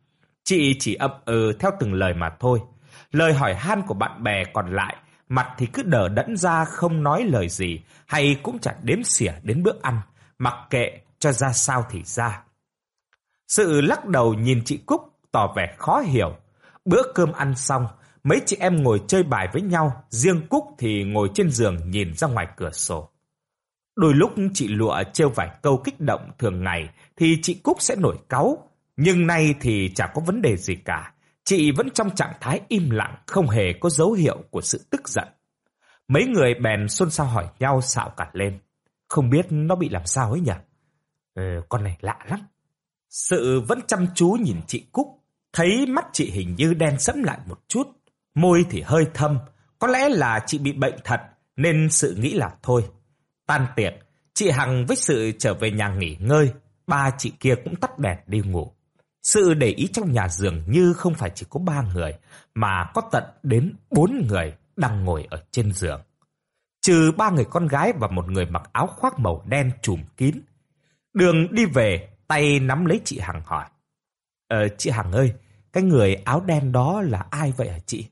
Chị chỉ ậm ừ theo từng lời mà thôi. Lời hỏi han của bạn bè còn lại, mặt thì cứ đờ đẫn ra không nói lời gì, hay cũng chẳng đếm xỉa đến bữa ăn, mặc kệ cho ra sao thì ra. Sự lắc đầu nhìn chị Cúc tỏ vẻ khó hiểu. Bữa cơm ăn xong, mấy chị em ngồi chơi bài với nhau, riêng Cúc thì ngồi trên giường nhìn ra ngoài cửa sổ. Đôi lúc chị Lụa trêu vài câu kích động thường ngày thì chị Cúc sẽ nổi cáu, nhưng nay thì chẳng có vấn đề gì cả. Chị vẫn trong trạng thái im lặng, không hề có dấu hiệu của sự tức giận. Mấy người bèn xôn xao hỏi nhau xạo cả lên. Không biết nó bị làm sao ấy nhỉ? Ừ, con này lạ lắm. Sự vẫn chăm chú nhìn chị Cúc, thấy mắt chị hình như đen sẫm lại một chút, môi thì hơi thâm. Có lẽ là chị bị bệnh thật nên Sự nghĩ là thôi. Tan tiệc, chị Hằng với Sự trở về nhà nghỉ ngơi. Ba chị kia cũng tắt đèn đi ngủ. Sự để ý trong nhà dường như không phải chỉ có ba người, mà có tận đến bốn người đang ngồi ở trên giường. Trừ ba người con gái và một người mặc áo khoác màu đen trùm kín. Đường đi về, tay nắm lấy chị Hằng hỏi. Ờ, chị Hằng ơi, cái người áo đen đó là ai vậy hả chị?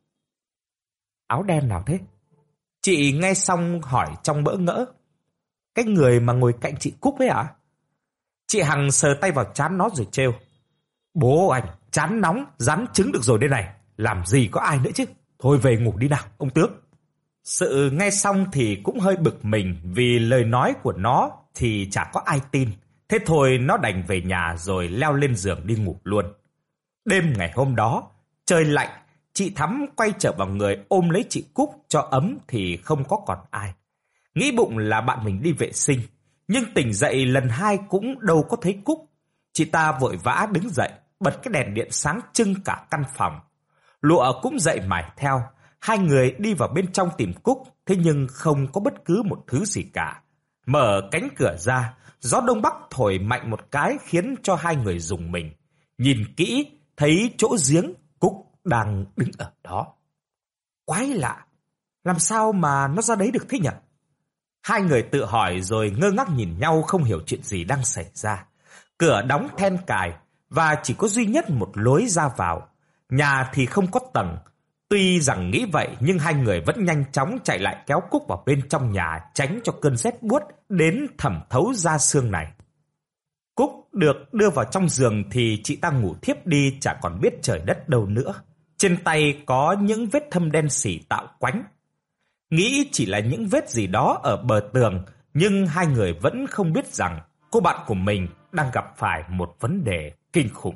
Áo đen nào thế? Chị nghe xong hỏi trong bỡ ngỡ. Cái người mà ngồi cạnh chị Cúc ấy ạ? Chị Hằng sờ tay vào trán nó rồi trêu. Bố anh, chán nóng, rắn trứng được rồi đây này. Làm gì có ai nữa chứ. Thôi về ngủ đi nào, ông Tước. Sự nghe xong thì cũng hơi bực mình, vì lời nói của nó thì chả có ai tin. Thế thôi nó đành về nhà rồi leo lên giường đi ngủ luôn. Đêm ngày hôm đó, trời lạnh, chị Thắm quay trở vào người ôm lấy chị Cúc cho ấm thì không có còn ai. Nghĩ bụng là bạn mình đi vệ sinh, nhưng tỉnh dậy lần hai cũng đâu có thấy Cúc. Chị ta vội vã đứng dậy, bật cái đèn điện sáng trưng cả căn phòng. Lụa cũng dậy mải theo. Hai người đi vào bên trong tìm Cúc, thế nhưng không có bất cứ một thứ gì cả. Mở cánh cửa ra, gió đông bắc thổi mạnh một cái khiến cho hai người rùng mình. Nhìn kỹ, thấy chỗ giếng Cúc đang đứng ở đó. Quái lạ, làm sao mà nó ra đấy được thế nhỉ? Hai người tự hỏi rồi ngơ ngác nhìn nhau, không hiểu chuyện gì đang xảy ra. Cửa đóng then cài và chỉ có duy nhất một lối ra vào. Nhà thì không có tầng. Tuy rằng nghĩ vậy nhưng hai người vẫn nhanh chóng chạy lại kéo Cúc vào bên trong nhà, tránh cho cơn rét buốt đến thẩm thấu da xương này. Cúc được đưa vào trong giường thì chị ta ngủ thiếp đi, chả còn biết trời đất đâu nữa. Trên tay có những vết thâm đen sì tạo quánh. Nghĩ chỉ là những vết gì đó ở bờ tường, nhưng hai người vẫn không biết rằng cô bạn của mình đang gặp phải một vấn đề kinh khủng.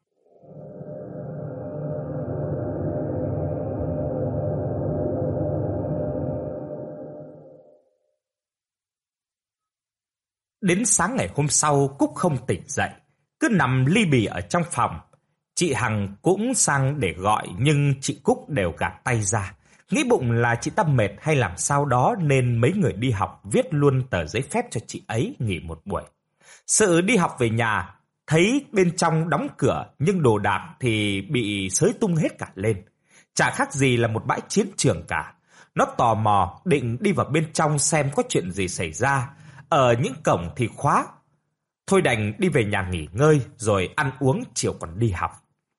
Đến sáng ngày hôm sau, Cúc không tỉnh dậy, cứ nằm li bì ở trong phòng. Chị Hằng cũng sang để gọi nhưng chị Cúc đều gạt tay ra. Nghĩ bụng là chị ta mệt hay làm sao đó nên mấy người đi học viết luôn tờ giấy phép cho chị ấy nghỉ một buổi. Sự đi học về nhà, thấy bên trong đóng cửa nhưng đồ đạc thì bị xới tung hết cả lên. Chả khác gì là một bãi chiến trường cả. Nó tò mò định đi vào bên trong xem có chuyện gì xảy ra. Ở những cổng thì khóa. Thôi đành đi về nhà nghỉ ngơi rồi ăn uống chiều còn đi học.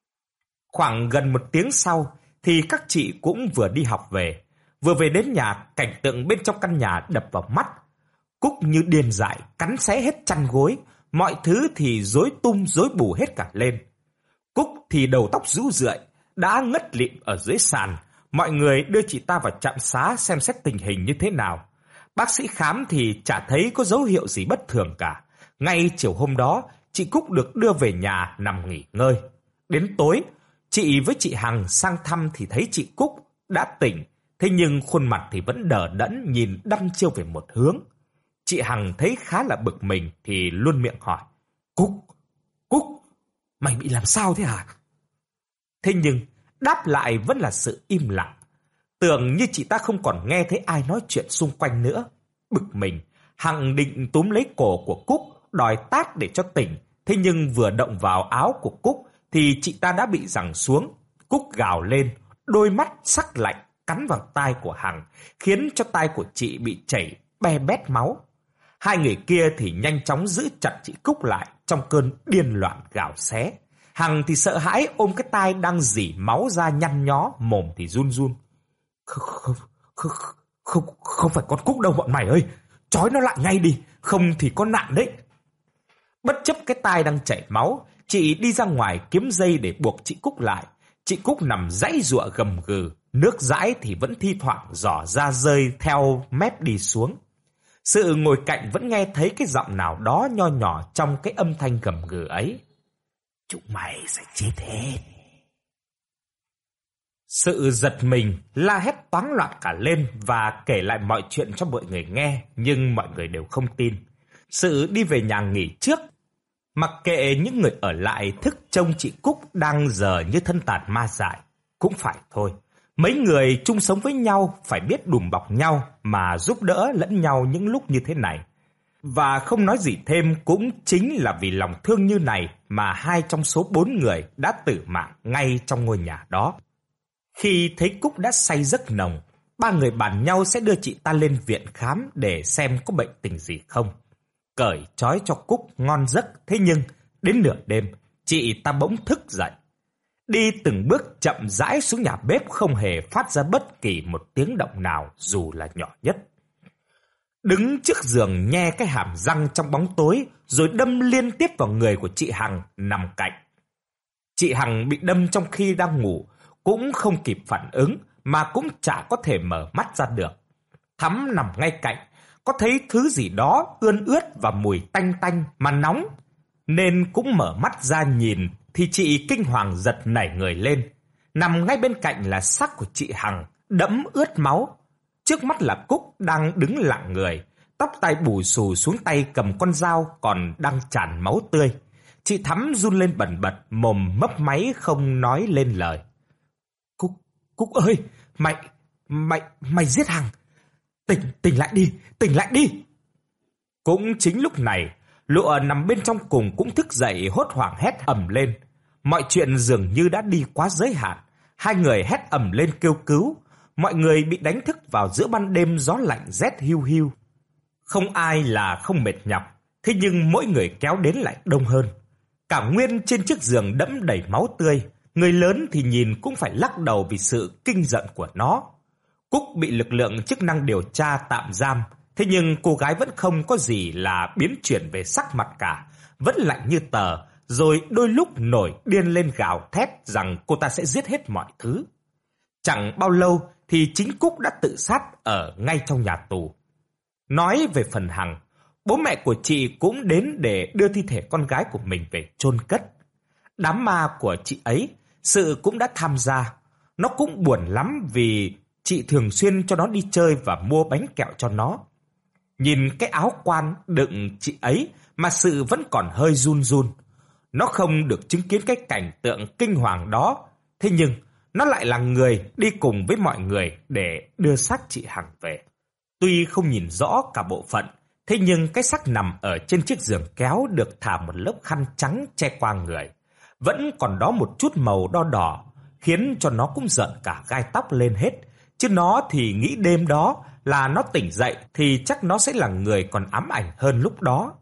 Khoảng gần một tiếng sau thì các chị cũng vừa đi học về. Vừa về đến nhà, cảnh tượng bên trong căn nhà đập vào mắt. Cúc như điên dại, cắn xé hết chăn gối. Mọi thứ thì rối tung rối bù hết cả lên. Cúc thì đầu tóc rũ rượi, đã ngất lịm ở dưới sàn. Mọi người đưa chị ta vào trạm xá xem xét tình hình như thế nào. Bác sĩ khám thì chả thấy có dấu hiệu gì bất thường cả. Ngay chiều hôm đó, chị Cúc được đưa về nhà nằm nghỉ ngơi. Đến tối, chị với chị Hằng sang thăm thì thấy chị Cúc đã tỉnh. Thế nhưng khuôn mặt thì vẫn đờ đẫn, nhìn đăm chiêu về một hướng. Chị Hằng thấy khá là bực mình thì luôn miệng hỏi. Cúc, Cúc, mày bị làm sao thế hả? Thế nhưng đáp lại vẫn là sự im lặng. Tưởng như chị ta không còn nghe thấy ai nói chuyện xung quanh nữa. Bực mình, Hằng định túm lấy cổ của Cúc, đòi tát để cho tỉnh. Thế nhưng vừa động vào áo của Cúc thì chị ta đã bị giằng xuống. Cúc gào lên, đôi mắt sắc lạnh cắn vào tai của Hằng, khiến cho tai của chị bị chảy be bét máu. Hai người kia thì nhanh chóng giữ chặt chị Cúc lại trong cơn điên loạn gào xé. Hằng thì sợ hãi ôm cái tai đang rỉ máu ra nhăn nhó, mồm thì run run. Không, không, không, không phải con Cúc đâu bọn mày ơi, trói nó lại ngay đi, không thì có nạn đấy. Bất chấp cái tai đang chảy máu, chị đi ra ngoài kiếm dây để buộc chị Cúc lại. Chị Cúc nằm giãy giụa gầm gừ, nước dãi thì vẫn thi thoảng rỏ ra rơi theo mép đi xuống. Sự ngồi cạnh vẫn nghe thấy cái giọng nào đó nho nhỏ trong cái âm thanh gầm gừ ấy. Chúng mày sẽ chết hết. Sự giật mình, la hét toáng loạn cả lên và kể lại mọi chuyện cho mọi người nghe, nhưng mọi người đều không tin. Sự đi về nhà nghỉ trước, mặc kệ những người ở lại thức trông chị Cúc đang giờ như thân tàn ma dại. Cũng phải thôi, mấy người chung sống với nhau phải biết đùm bọc nhau mà giúp đỡ lẫn nhau những lúc như thế này. Và không nói gì thêm, cũng chính là vì lòng thương như này mà hai trong số bốn người đã tử mạng ngay trong ngôi nhà đó. Khi thấy Cúc đã say giấc nồng, ba người bàn nhau sẽ đưa chị ta lên viện khám để xem có bệnh tình gì không. Cởi trói cho Cúc ngon giấc, thế nhưng đến nửa đêm, chị ta bỗng thức dậy. Đi từng bước chậm rãi xuống nhà bếp, không hề phát ra bất kỳ một tiếng động nào dù là nhỏ nhất. Đứng trước giường nhe cái hàm răng trong bóng tối rồi đâm liên tiếp vào người của chị Hằng nằm cạnh. Chị Hằng bị đâm trong khi đang ngủ, cũng không kịp phản ứng mà cũng chả có thể mở mắt ra được. Thắm nằm ngay cạnh, có thấy thứ gì đó ươn ướt và mùi tanh tanh mà nóng, nên cũng mở mắt ra nhìn thì chị kinh hoàng giật nảy người lên. Nằm ngay bên cạnh là xác của chị Hằng đẫm ướt máu. Trước mắt là Cúc đang đứng lặng người, tóc tai bù xù xuống tay cầm con dao còn đang tràn máu tươi. Chị Thắm run lên bần bật, mồm mấp máy không nói lên lời. Cúc, Cúc ơi, mày, mày, mày giết Hằng. Tỉnh, tỉnh lại đi, tỉnh lại đi. Cũng chính lúc này, Lụa nằm bên trong cùng cũng thức dậy hốt hoảng hét ầm lên. Mọi chuyện dường như đã đi quá giới hạn. Hai người hét ầm lên kêu cứu. Mọi người bị đánh thức vào giữa ban đêm gió lạnh rét hiu hiu. Không ai là không mệt nhọc, thế nhưng mỗi người kéo đến lại đông hơn. Cả Nguyên trên chiếc giường đẫm đầy máu tươi. Người lớn thì nhìn cũng phải lắc đầu vì sự kinh giận của nó. Cúc bị lực lượng chức năng điều tra tạm giam, thế nhưng cô gái vẫn không có gì là biến chuyển về sắc mặt cả, vẫn lạnh như tờ, rồi đôi lúc nổi điên lên gào thét rằng cô ta sẽ giết hết mọi thứ. Chẳng bao lâu thì chính Cúc đã tự sát ở ngay trong nhà tù. Nói về phần Hằng, bố mẹ của chị cũng đến để đưa thi thể con gái của mình về chôn cất. Đám ma của chị ấy, Sự cũng đã tham gia. Nó cũng buồn lắm vì chị thường xuyên cho nó đi chơi và mua bánh kẹo cho nó. Nhìn cái áo quan đựng chị ấy mà Sự vẫn còn hơi run run. Nó không được chứng kiến cái cảnh tượng kinh hoàng đó, thế nhưng nó lại là người đi cùng với mọi người để đưa xác chị Hằng về. Tuy không nhìn rõ cả bộ phận, thế nhưng cái xác nằm ở trên chiếc giường kéo được thả một lớp khăn trắng che qua người. Vẫn còn đó một chút màu đo đỏ, khiến cho nó cũng giận cả gai tóc lên hết. Chứ nó thì nghĩ đêm đó là nó tỉnh dậy thì chắc nó sẽ là người còn ám ảnh hơn lúc đó.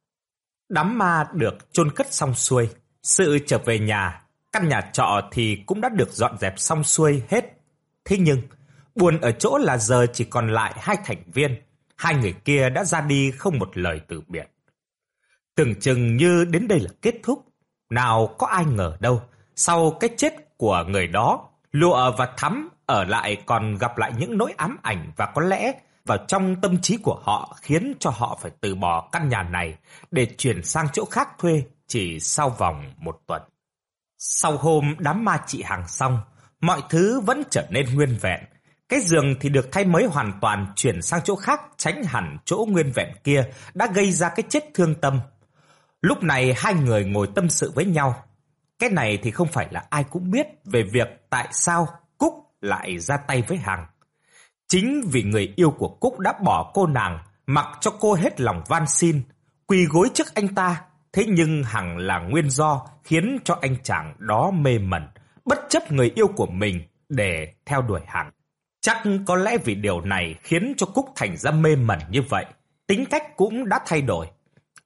Đám ma được chôn cất xong xuôi, Sự trở về nhà. Căn nhà trọ thì cũng đã được dọn dẹp xong xuôi hết. Thế nhưng buồn ở chỗ là giờ chỉ còn lại hai thành viên. Hai người kia đã ra đi không một lời từ biệt. Tưởng chừng như đến đây là kết thúc. Nào có ai ngờ đâu, sau cái chết của người đó, Lụa và Thắm ở lại còn gặp lại những nỗi ám ảnh, và có lẽ vào trong tâm trí của họ khiến cho họ phải từ bỏ căn nhà này để chuyển sang chỗ khác thuê chỉ sau vòng một tuần. Sau hôm đám ma chị Hằng xong, mọi thứ vẫn trở nên nguyên vẹn. Cái giường thì được thay mới hoàn toàn, chuyển sang chỗ khác, tránh hẳn chỗ nguyên vẹn kia đã gây ra cái chết thương tâm. Lúc này hai người ngồi tâm sự với nhau. Cái này thì không phải là ai cũng biết về việc tại sao Cúc lại ra tay với Hằng. Chính vì người yêu của Cúc đã bỏ cô nàng, mặc cho cô hết lòng van xin, quỳ gối trước anh ta. Thế nhưng Hằng là nguyên do khiến cho anh chàng đó mê mẩn, bất chấp người yêu của mình để theo đuổi Hằng. Chắc có lẽ vì điều này khiến cho Cúc thành ra mê mẩn như vậy, tính cách cũng đã thay đổi.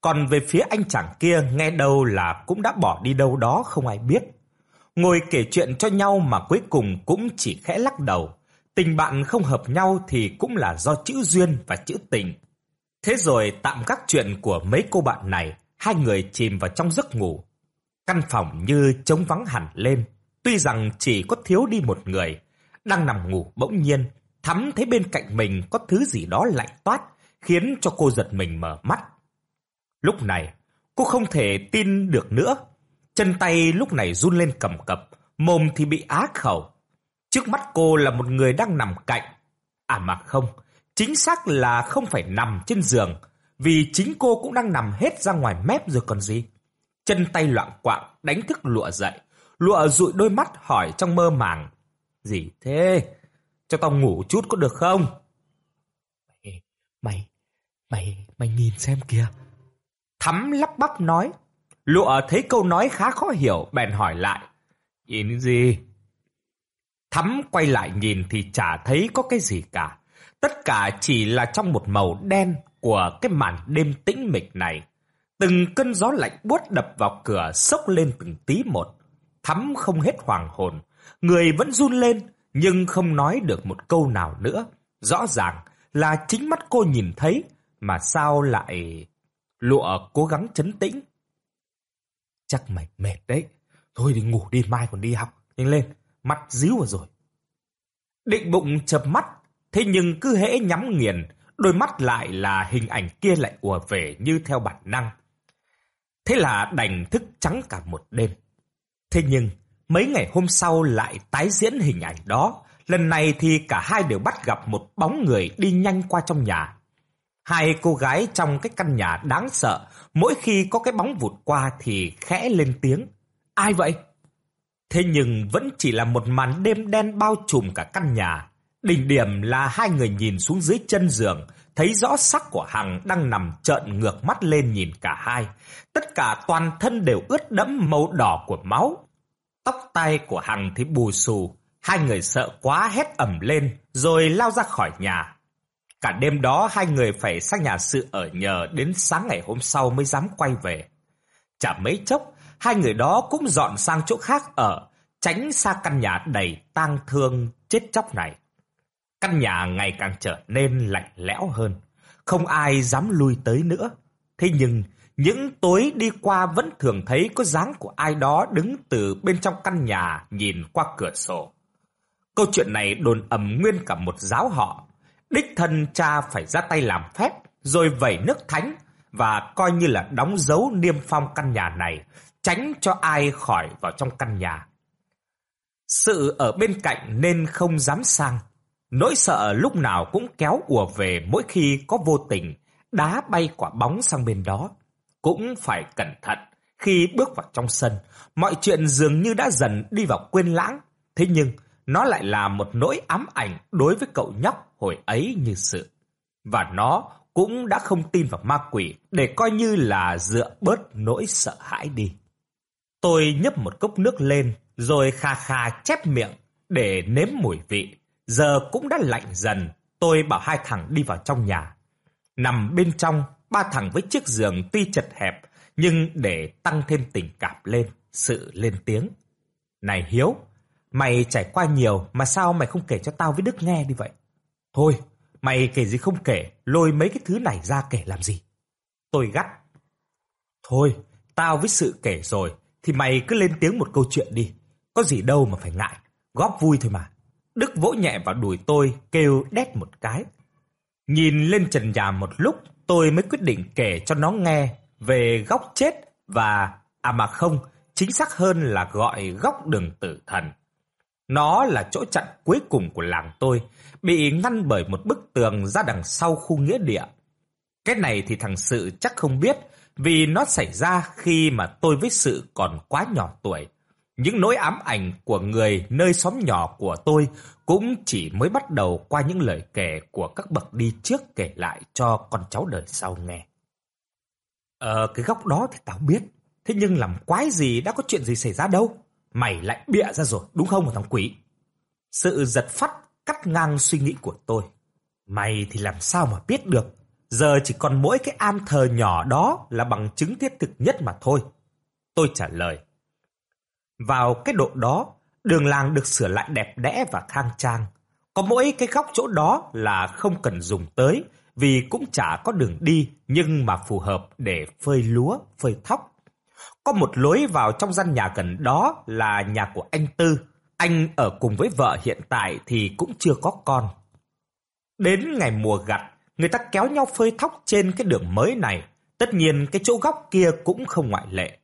Còn về phía anh chàng kia, nghe đâu là cũng đã bỏ đi đâu đó không ai biết. Ngồi kể chuyện cho nhau mà cuối cùng cũng chỉ khẽ lắc đầu. Tình bạn không hợp nhau thì cũng là do chữ duyên và chữ tình. Thế rồi tạm gác chuyện của mấy cô bạn này, hai người chìm vào trong giấc ngủ. Căn phòng như trống vắng hẳn lên, tuy rằng chỉ có thiếu đi một người. Đang nằm ngủ bỗng nhiên, Thắm thấy bên cạnh mình có thứ gì đó lạnh toát, khiến cho cô giật mình mở mắt. Lúc này, cô không thể tin được nữa. Chân tay lúc này run lên cầm cập, mồm thì bị á khẩu. Trước mắt cô là một người đang nằm cạnh. À mà không, chính xác là không phải nằm trên giường, vì chính cô cũng đang nằm hết ra ngoài mép rồi còn gì. Chân tay loạng quạng đánh thức Lụa dậy. Lụa dụi đôi mắt hỏi trong mơ màng: Gì thế? Cho tao ngủ chút có được không? Mày, mày, mày, mày nhìn xem kìa. Thắm lắp bắp nói. Lụa thấy câu nói khá khó hiểu, bèn hỏi lại: Nhìn cái gì? Thắm quay lại nhìn thì chả thấy có cái gì cả. Tất cả chỉ là trong một màu đen của cái màn đêm tĩnh mịch này. Từng cơn gió lạnh buốt đập vào cửa xốc lên từng tí một. Thắm không hết hoàng hồn, người vẫn run lên nhưng không nói được một câu nào nữa. Rõ ràng là chính mắt cô nhìn thấy, mà sao lại... Lụa cố gắng trấn tĩnh. Chắc mày mệt đấy. Thôi đi ngủ đi, mai còn đi học. Nhanh lên, mắt díu vào rồi. Định bụng chợp mắt, thế nhưng cứ hễ nhắm nghiền, đôi mắt lại là hình ảnh kia lại ùa về như theo bản năng. Thế là đành thức trắng cả một đêm. Thế nhưng mấy ngày hôm sau lại tái diễn hình ảnh đó. Lần này thì cả hai đều bắt gặp một bóng người đi nhanh qua trong nhà. Hai cô gái trong cái căn nhà đáng sợ, mỗi khi có cái bóng vụt qua thì khẽ lên tiếng: Ai vậy? Thế nhưng vẫn chỉ là một màn đêm đen bao trùm cả căn nhà. Đỉnh điểm là hai người nhìn xuống dưới chân giường, thấy rõ xác của Hằng đang nằm trợn ngược mắt lên nhìn cả hai. Tất cả toàn thân đều ướt đẫm màu đỏ của máu. Tóc tai của Hằng thì bù xù. Hai người sợ quá hét ầm lên rồi lao ra khỏi nhà. Cả đêm đó hai người phải sang nhà sự ở nhờ đến sáng ngày hôm sau mới dám quay về. Chả mấy chốc, hai người đó cũng dọn sang chỗ khác ở, tránh xa căn nhà đầy tang thương chết chóc này. Căn nhà ngày càng trở nên lạnh lẽo hơn, không ai dám lui tới nữa. Thế nhưng những tối đi qua vẫn thường thấy có dáng của ai đó đứng từ bên trong căn nhà nhìn qua cửa sổ. Câu chuyện này đồn ầm nguyên cả một giáo họ. Đích thân cha phải ra tay làm phép, rồi vẩy nước thánh và coi như là đóng dấu niêm phong căn nhà này, tránh cho ai khỏi vào trong căn nhà. Sự ở bên cạnh nên không dám sang. Nỗi sợ lúc nào cũng kéo ùa về mỗi khi có vô tình đá bay quả bóng sang bên đó. Cũng phải cẩn thận khi bước vào trong sân. Mọi chuyện dường như đã dần đi vào quên lãng. Thế nhưng nó lại là một nỗi ám ảnh đối với cậu nhóc hồi ấy như sự. Và nó cũng đã không tin vào ma quỷ để coi như là dựa bớt nỗi sợ hãi đi. Tôi nhấp một cốc nước lên rồi khà khà chép miệng để nếm mùi vị. Giờ cũng đã lạnh dần, tôi bảo hai thằng đi vào trong nhà. Nằm bên trong, ba thằng với chiếc giường tuy chật hẹp, nhưng để tăng thêm tình cảm lên, sự lên tiếng: Này Hiếu, mày trải qua nhiều mà sao mày không kể cho tao với Đức nghe đi vậy? Thôi, mày kể gì không kể, lôi mấy cái thứ này ra kể làm gì? Tôi gắt: Thôi, tao với sự kể rồi, thì mày cứ lên tiếng một câu chuyện đi. Có gì đâu mà phải ngại, góp vui thôi mà. Đức vỗ nhẹ vào đùi tôi, kêu đét một cái. Nhìn lên trần nhà một lúc, tôi mới quyết định kể cho nó nghe về góc chết và... À mà không, chính xác hơn là gọi góc đường tử thần. Nó là chỗ chặn cuối cùng của làng tôi, bị ngăn bởi một bức tường ra đằng sau khu nghĩa địa. Cái này thì thằng Sự chắc không biết, vì nó xảy ra khi mà tôi với Sự còn quá nhỏ tuổi. Những nỗi ám ảnh của người nơi xóm nhỏ của tôi cũng chỉ mới bắt đầu qua những lời kể của các bậc đi trước kể lại cho con cháu đời sau nghe. Ờ, cái góc đó thì tao biết, thế nhưng làm quái gì đã có chuyện gì xảy ra đâu. Mày lại bịa ra rồi, đúng không thằng quỷ? Sự giật phắt cắt ngang suy nghĩ của tôi. Mày thì làm sao mà biết được? Giờ chỉ còn mỗi cái am thờ nhỏ đó là bằng chứng thiết thực nhất mà thôi. Tôi trả lời. Vào cái độ đó, đường làng được sửa lại đẹp đẽ và khang trang. Có mỗi cái góc chỗ đó là không cần dùng tới, vì cũng chả có đường đi nhưng mà phù hợp để phơi lúa, phơi thóc. Có một lối vào trong gian nhà gần đó là nhà của anh Tư. Anh ở cùng với vợ hiện tại thì cũng chưa có con. Đến ngày mùa gặt, người ta kéo nhau phơi thóc trên cái đường mới này. Tất nhiên cái chỗ góc kia cũng không ngoại lệ.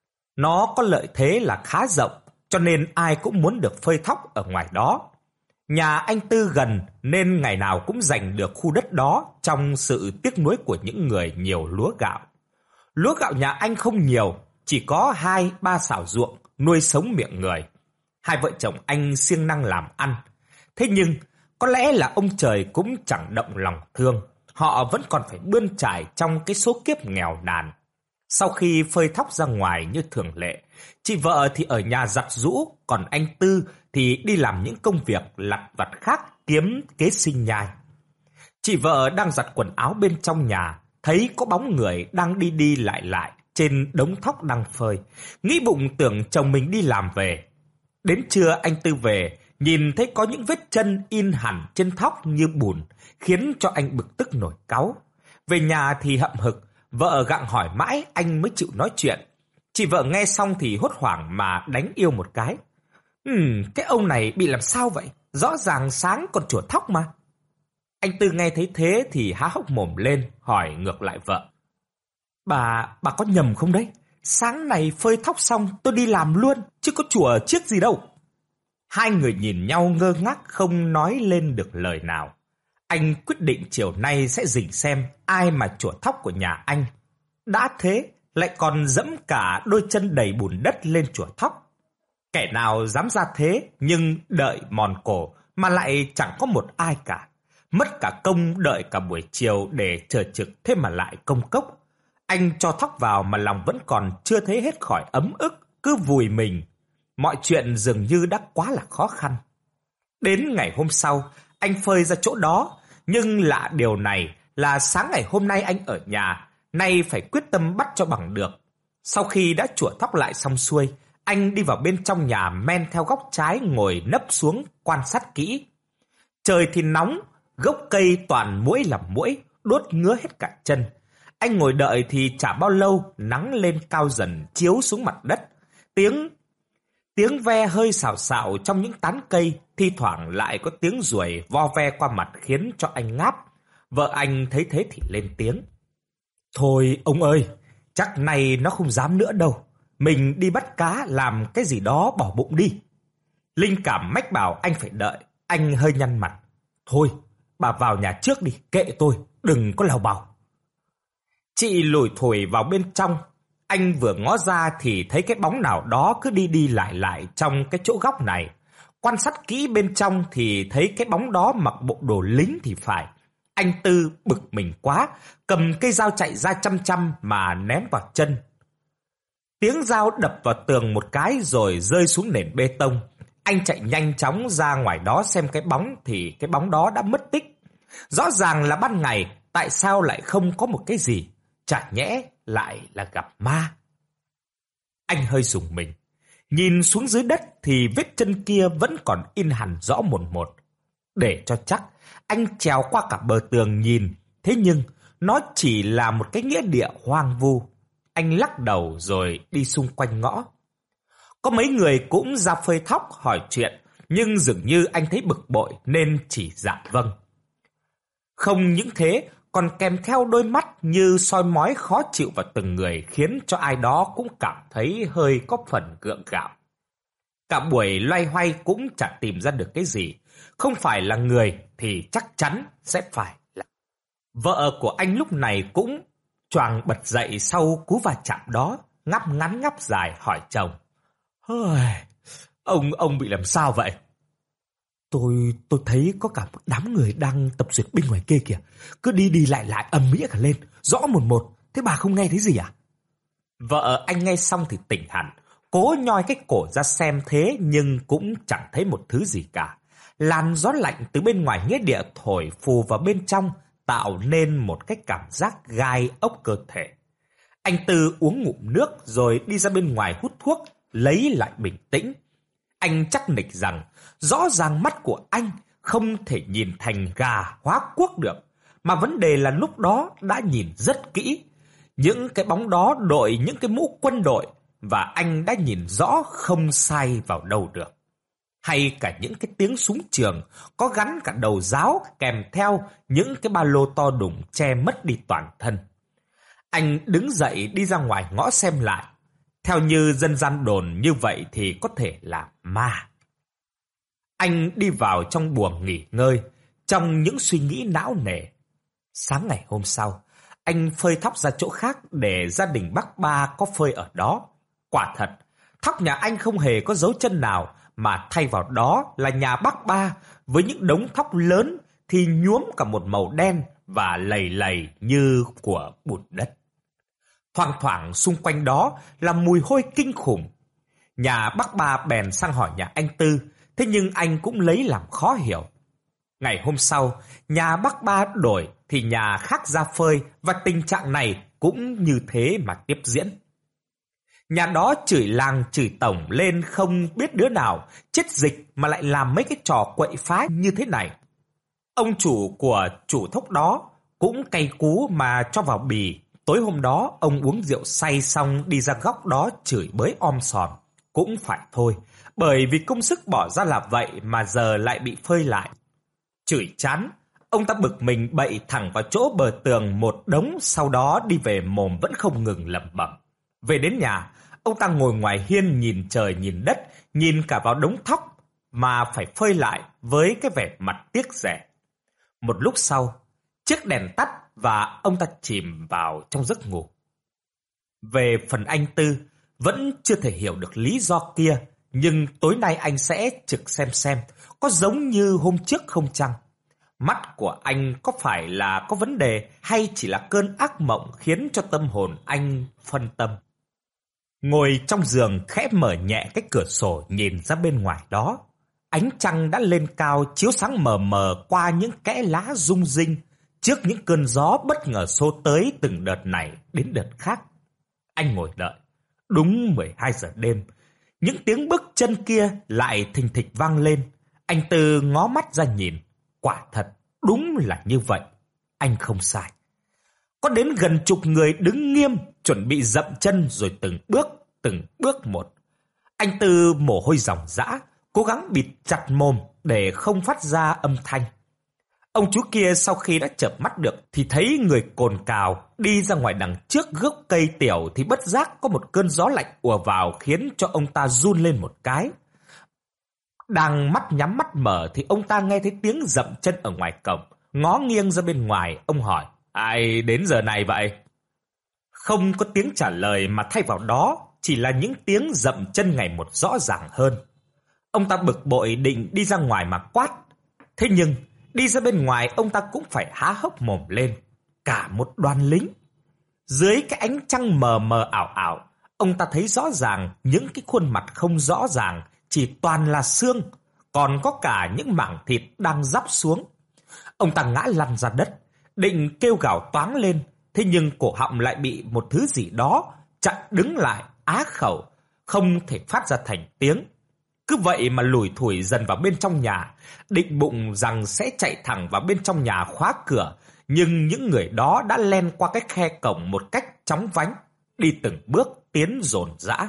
Nó có lợi thế là khá rộng, cho nên ai cũng muốn được phơi thóc ở ngoài đó. Nhà anh Tư gần nên ngày nào cũng giành được khu đất đó trong sự tiếc nuối của những người nhiều lúa gạo. Lúa gạo nhà anh không nhiều, chỉ có hai ba xảo ruộng nuôi sống miệng người. Hai vợ chồng anh siêng năng làm ăn. Thế nhưng có lẽ là ông trời cũng chẳng động lòng thương. Họ vẫn còn phải bươn trải trong cái số kiếp nghèo nàn. Sau khi phơi thóc ra ngoài như thường lệ, chị vợ thì ở nhà giặt giũ, còn anh Tư thì đi làm những công việc lặt vặt khác kiếm kế sinh nhai. Chị vợ đang giặt quần áo bên trong nhà, thấy có bóng người đang đi đi lại lại trên đống thóc đang phơi, nghĩ bụng tưởng chồng mình đi làm về. Đến trưa anh Tư về, nhìn thấy có những vết chân in hẳn trên thóc như bùn, khiến cho anh bực tức nổi cáu. Về nhà thì hậm hực, vợ gặng hỏi mãi anh mới chịu nói chuyện. Chị vợ nghe xong thì hốt hoảng mà đánh yêu một cái. Ừm, cái ông này bị làm sao vậy? Rõ ràng sáng còn chùa thóc mà. Anh Tư nghe thấy thế thì há hốc mồm lên, hỏi ngược lại vợ. Bà, bà có nhầm không đấy? Sáng này phơi thóc xong tôi đi làm luôn, chứ có chùa chiếc gì đâu. Hai người nhìn nhau ngơ ngác không nói lên được lời nào. Anh quyết định chiều nay sẽ rình xem ai mà chùa thóc của nhà anh. Đã thế, lại còn dẫm cả đôi chân đầy bùn đất lên chùa thóc. Kẻ nào dám ra thế nhưng đợi mòn cổ mà lại chẳng có một ai cả. Mất cả công đợi cả buổi chiều để chờ trực, thế mà lại công cốc. Anh cho thóc vào mà lòng vẫn còn chưa thấy hết khỏi ấm ức, cứ vùi mình. Mọi chuyện dường như đã quá là khó khăn. Đến ngày hôm sau, anh phơi ra chỗ đó. Nhưng lạ điều này là sáng ngày hôm nay anh ở nhà, nay phải quyết tâm bắt cho bằng được. Sau khi đã chủa thóc lại xong xuôi, anh đi vào bên trong nhà men theo góc trái ngồi nấp xuống quan sát kỹ. Trời thì nóng, gốc cây toàn muỗi làm muỗi, đốt ngứa hết cả chân. Anh ngồi đợi thì chả bao lâu nắng lên cao dần chiếu xuống mặt đất. Tiếng tiếng ve hơi xào xạo trong những tán cây, thi thoảng lại có tiếng ruồi vo ve qua mặt khiến cho anh ngáp. Vợ anh thấy thế thì lên tiếng. Thôi ông ơi, chắc nay nó không dám nữa đâu. Mình đi bắt cá làm cái gì đó bỏ bụng đi. Linh cảm mách bảo anh phải đợi. Anh hơi nhăn mặt. Thôi, bà vào nhà trước đi, kệ tôi, đừng có lào bào. Chị lủi thủi vào bên trong. Anh vừa ngó ra thì thấy cái bóng nào đó cứ đi đi lại lại trong cái chỗ góc này. Quan sát kỹ bên trong thì thấy cái bóng đó mặc bộ đồ lính thì phải. Anh Tư bực mình quá, cầm cây dao chạy ra chăm chăm mà ném vào chân. Tiếng dao đập vào tường một cái rồi rơi xuống nền bê tông. Anh chạy nhanh chóng ra ngoài đó xem cái bóng thì cái bóng đó đã mất tích. Rõ ràng là ban ngày, tại sao lại không có một cái gì? Chả nhẽ lại là gặp ma. Anh hơi rùng mình. Nhìn xuống dưới đất thì vết chân kia vẫn còn in hẳn rõ mồn một. Để cho chắc, anh trèo qua cả bờ tường nhìn. Thế nhưng nó chỉ là một cái nghĩa địa hoang vu. Anh lắc đầu rồi đi xung quanh ngõ. Có mấy người cũng ra phơi thóc hỏi chuyện, nhưng dường như anh thấy bực bội nên chỉ dạ vâng. Không những thế, còn kèm theo đôi mắt như soi mói khó chịu vào từng người, khiến cho ai đó cũng cảm thấy hơi có phần gượng gạo. Cả buổi loay hoay cũng chẳng tìm ra được cái gì. Không phải là người thì chắc chắn sẽ phải là... Vợ của anh lúc này cũng choàng bật dậy sau cú va chạm đó, ngáp ngắn ngáp dài hỏi chồng. Ông, ông bị làm sao vậy? Tôi, tôi thấy có cả một đám người đang tập duyệt binh ngoài kia kìa. Cứ đi đi lại lại ầm ĩ cả lên, rõ một một. Thế bà không nghe thấy gì à? Vợ anh nghe xong thì tỉnh hẳn. Cố nhoi cái cổ ra xem thế nhưng cũng chẳng thấy một thứ gì cả. Làn gió lạnh từ bên ngoài nghĩa địa thổi phù vào bên trong, tạo nên một cái cảm giác gai ốc cơ thể. Anh Tư uống ngụm nước rồi đi ra bên ngoài hút thuốc, lấy lại bình tĩnh. Anh chắc nịch rằng rõ ràng mắt của anh không thể nhìn thành gà hóa cuốc được, mà vấn đề là lúc đó đã nhìn rất kỹ. Những cái bóng đó đội những cái mũ quân đội và anh đã nhìn rõ không sai vào đâu được. Hay cả những cái tiếng súng trường có gắn cả đầu giáo kèm theo những cái ba lô to đùng che mất đi toàn thân. Anh đứng dậy đi ra ngoài ngõ xem lại. Theo như dân gian đồn như vậy thì có thể là ma. Anh đi vào trong buồng nghỉ ngơi, trong những suy nghĩ não nề. Sáng ngày hôm sau, anh phơi thóc ra chỗ khác để gia đình bác Ba có phơi ở đó. Quả thật, thóc nhà anh không hề có dấu chân nào, mà thay vào đó là nhà bác Ba với những đống thóc lớn thì nhuốm cả một màu đen và lầy lầy như của bùn đất. Thoang thoảng xung quanh đó là mùi hôi kinh khủng. Nhà bác Ba bèn sang hỏi nhà anh Tư, thế nhưng anh cũng lấy làm khó hiểu. Ngày hôm sau, nhà bác Ba đổi thì nhà khác ra phơi và tình trạng này cũng như thế mà tiếp diễn. Nhà đó chửi làng chửi tổng lên không biết đứa nào chết dịch mà lại làm mấy cái trò quậy phá như thế này. Ông chủ của chủ thóc đó cũng cay cú mà cho vào bì. Tối hôm đó ông uống rượu say xong đi ra góc đó chửi bới om sòm. Cũng phải thôi, bởi vì công sức bỏ ra là vậy mà giờ lại bị phơi lại. Chửi chán, ông ta bực mình bậy thẳng vào chỗ bờ tường một đống, sau đó đi về mồm vẫn không ngừng lẩm bẩm. Về đến nhà, ông ta ngồi ngoài hiên nhìn trời nhìn đất, nhìn cả vào đống thóc mà phải phơi lại với cái vẻ mặt tiếc rẻ. Một lúc sau, chiếc đèn tắt và ông ta chìm vào trong giấc ngủ. Về phần anh Tư, vẫn chưa thể hiểu được lý do kia, nhưng tối nay anh sẽ trực xem xem có giống như hôm trước không chăng. Mắt của anh có phải là có vấn đề hay chỉ là cơn ác mộng khiến cho tâm hồn anh phân tâm. Ngồi trong giường khẽ mở nhẹ cái cửa sổ nhìn ra bên ngoài đó. Ánh trăng đã lên cao chiếu sáng mờ mờ qua những kẽ lá rung rinh trước những cơn gió bất ngờ xô tới từng đợt này đến đợt khác. Anh ngồi đợi. Đúng mười hai giờ đêm, những tiếng bước chân kia lại thình thịch vang lên. Anh Tư ngó mắt ra nhìn. Quả thật, đúng là như vậy. Anh không sai. Có đến gần chục người đứng nghiêm, chuẩn bị dậm chân rồi từng bước, từng bước một. Anh Tư mồ hôi ròng rã, cố gắng bịt chặt mồm để không phát ra âm thanh. Ông chú kia sau khi đã chợp mắt được thì thấy người cồn cào đi ra ngoài đằng trước gốc cây tiểu thì bất giác có một cơn gió lạnh ùa vào khiến cho ông ta run lên một cái. Đang mắt nhắm mắt mở thì ông ta nghe thấy tiếng dậm chân ở ngoài cổng. Ngó nghiêng ra bên ngoài, ông hỏi, ai đến giờ này vậy? Không có tiếng trả lời mà thay vào đó chỉ là những tiếng dậm chân ngày một rõ ràng hơn. Ông ta bực bội định đi ra ngoài mà quát. Thế nhưng đi ra bên ngoài ông ta cũng phải há hốc mồm lên. Cả một đoàn lính. Dưới cái ánh trăng mờ mờ ảo ảo, ông ta thấy rõ ràng những cái khuôn mặt không rõ ràng, chỉ toàn là xương, còn có cả những mảng thịt đang rắp xuống. Ông ta ngã lăn ra đất, định kêu gào toáng lên, thế nhưng cổ họng lại bị một thứ gì đó chặn đứng lại, á khẩu, không thể phát ra thành tiếng. Cứ vậy mà lủi thủi dần vào bên trong nhà, định bụng rằng sẽ chạy thẳng vào bên trong nhà khóa cửa, nhưng những người đó đã len qua cái khe cổng một cách chóng vánh, đi từng bước tiến dồn dã.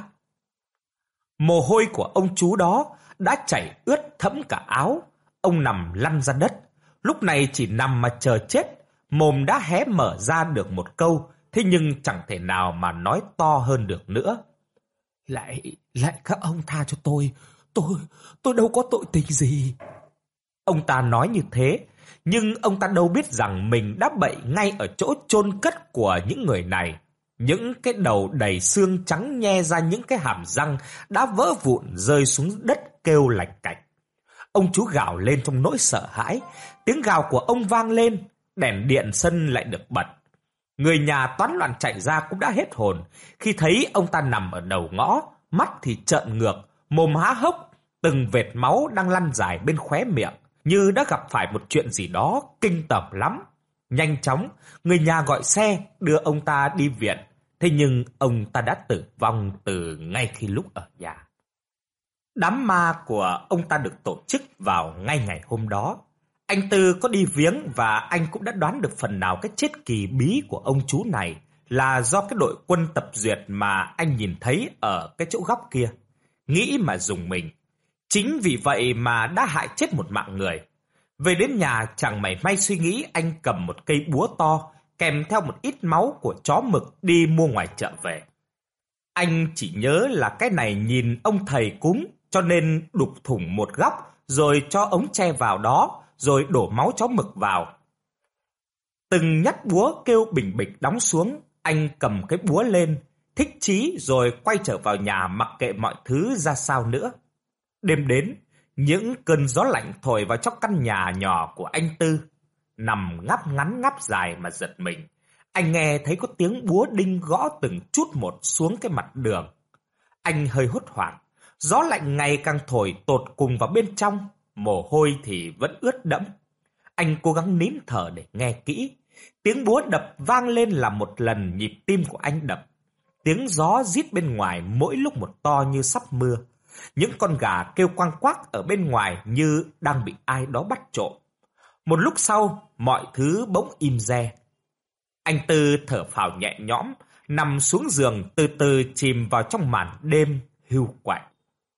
Mồ hôi của ông chú đó đã chảy ướt thẫm cả áo. Ông nằm lăn ra đất, lúc này chỉ nằm mà chờ chết, mồm đã hé mở ra được một câu, thế nhưng chẳng thể nào mà nói to hơn được nữa. Lại, lại các ông tha cho tôi, tôi, tôi đâu có tội tình gì. Ông ta nói như thế, nhưng ông ta đâu biết rằng mình đã bậy ngay ở chỗ chôn cất của những người này. Những cái đầu đầy xương trắng nhe ra những cái hàm răng đã vỡ vụn rơi xuống đất kêu lạch cạch. Ông chú gào lên trong nỗi sợ hãi, tiếng gào của ông vang lên, đèn điện sân lại được bật. Người nhà toán loạn chạy ra cũng đã hết hồn khi thấy ông ta nằm ở đầu ngõ, mắt thì trợn ngược, mồm há hốc, từng vệt máu đang lăn dài bên khóe miệng, như đã gặp phải một chuyện gì đó kinh tởm lắm. Nhanh chóng, người nhà gọi xe đưa ông ta đi viện. Thế nhưng ông ta đã tử vong từ ngay khi lúc ở nhà. Đám ma của ông ta được tổ chức vào ngay ngày hôm đó. Anh Tư có đi viếng và anh cũng đã đoán được phần nào cái chết kỳ bí của ông chú này là do cái đội quân tập duyệt mà anh nhìn thấy ở cái chỗ góc kia. Nghĩ mà rùng mình. Chính vì vậy mà đã hại chết một mạng người. Về đến nhà chẳng mảy may suy nghĩ, anh cầm một cây búa to kèm theo một ít máu của chó mực đi mua ngoài chợ về. Anh chỉ nhớ là cái này nhìn ông thầy cúng cho nên đục thủng một góc rồi cho ống tre vào đó rồi đổ máu chó mực vào. Từng nhát búa kêu bình bịch đóng xuống, anh cầm cái búa lên, thích chí rồi quay trở vào nhà mặc kệ mọi thứ ra sao nữa. Đêm đến, những cơn gió lạnh thổi vào trong căn nhà nhỏ của anh Tư. Nằm ngáp ngắn ngáp dài mà giật mình, anh nghe thấy có tiếng búa đinh gõ từng chút một xuống cái mặt đường. Anh hơi hốt hoảng, gió lạnh ngày càng thổi tột cùng vào bên trong, mồ hôi thì vẫn ướt đẫm. Anh cố gắng nín thở để nghe kỹ. Tiếng búa đập vang lên là một lần nhịp tim của anh đập. Tiếng gió rít bên ngoài mỗi lúc một to như sắp mưa. Những con gà kêu quang quác ở bên ngoài như đang bị ai đó bắt trộm. Một lúc sau, mọi thứ bỗng im re. Anh Tư thở phào nhẹ nhõm, nằm xuống giường từ từ chìm vào trong màn đêm hiu quạnh.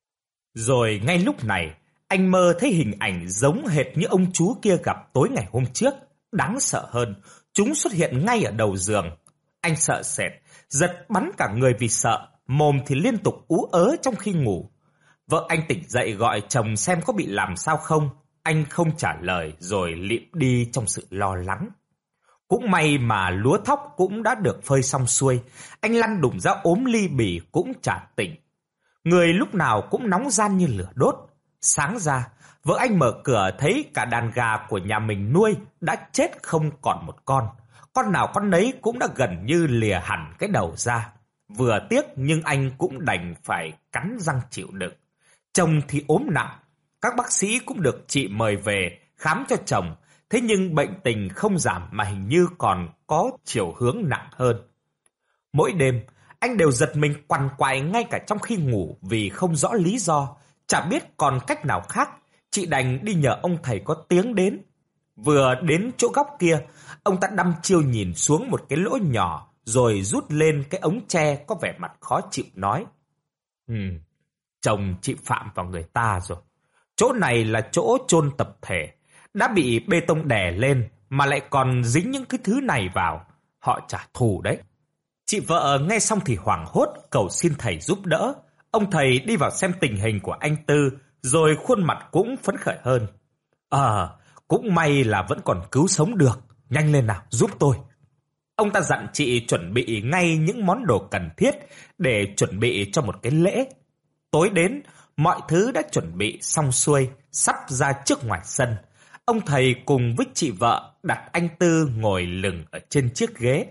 Rồi ngay lúc này, anh mơ thấy hình ảnh giống hệt như ông chú kia gặp tối ngày hôm trước. Đáng sợ hơn, chúng xuất hiện ngay ở đầu giường. Anh sợ sệt, giật bắn cả người vì sợ, mồm thì liên tục ú ớ trong khi ngủ. Vợ anh tỉnh dậy gọi chồng xem có bị làm sao không. Anh không trả lời rồi lịm đi trong sự lo lắng. Cũng may mà lúa thóc cũng đã được phơi xong xuôi. Anh lăn đùng ra ốm ly bì cũng chả tỉnh. Người lúc nào cũng nóng ran như lửa đốt. Sáng ra, vợ anh mở cửa thấy cả đàn gà của nhà mình nuôi đã chết không còn một con. Con nào con nấy cũng đã gần như lìa hẳn cái đầu ra. Vừa tiếc nhưng anh cũng đành phải cắn răng chịu đựng. Chồng thì ốm nặng. Các bác sĩ cũng được chị mời về khám cho chồng. Thế nhưng bệnh tình không giảm mà hình như còn có chiều hướng nặng hơn. Mỗi đêm, anh đều giật mình quằn quại ngay cả trong khi ngủ vì không rõ lý do. Chả biết còn cách nào khác, chị đành đi nhờ ông thầy có tiếng đến. Vừa đến chỗ góc kia, ông ta đăm chiêu nhìn xuống một cái lỗ nhỏ rồi rút lên cái ống tre có vẻ mặt khó chịu nói. Ừm, chồng chị phạm vào người ta rồi. Chỗ này là chỗ chôn tập thể, đã bị bê tông đè lên mà lại còn dính những cái thứ này vào. Họ trả thù đấy. Chị vợ nghe xong thì hoảng hốt cầu xin thầy giúp đỡ. Ông thầy đi vào xem tình hình của anh Tư rồi khuôn mặt cũng phấn khởi hơn. Ờ, à, cũng may là vẫn còn cứu sống được. Nhanh lên nào, giúp tôi. Ông ta dặn chị chuẩn bị ngay những món đồ cần thiết để chuẩn bị cho một cái lễ. Tối đến, mọi thứ đã chuẩn bị xong xuôi, sắp ra trước ngoài sân. Ông thầy cùng với chị vợ đặt anh Tư ngồi lừng ở trên chiếc ghế.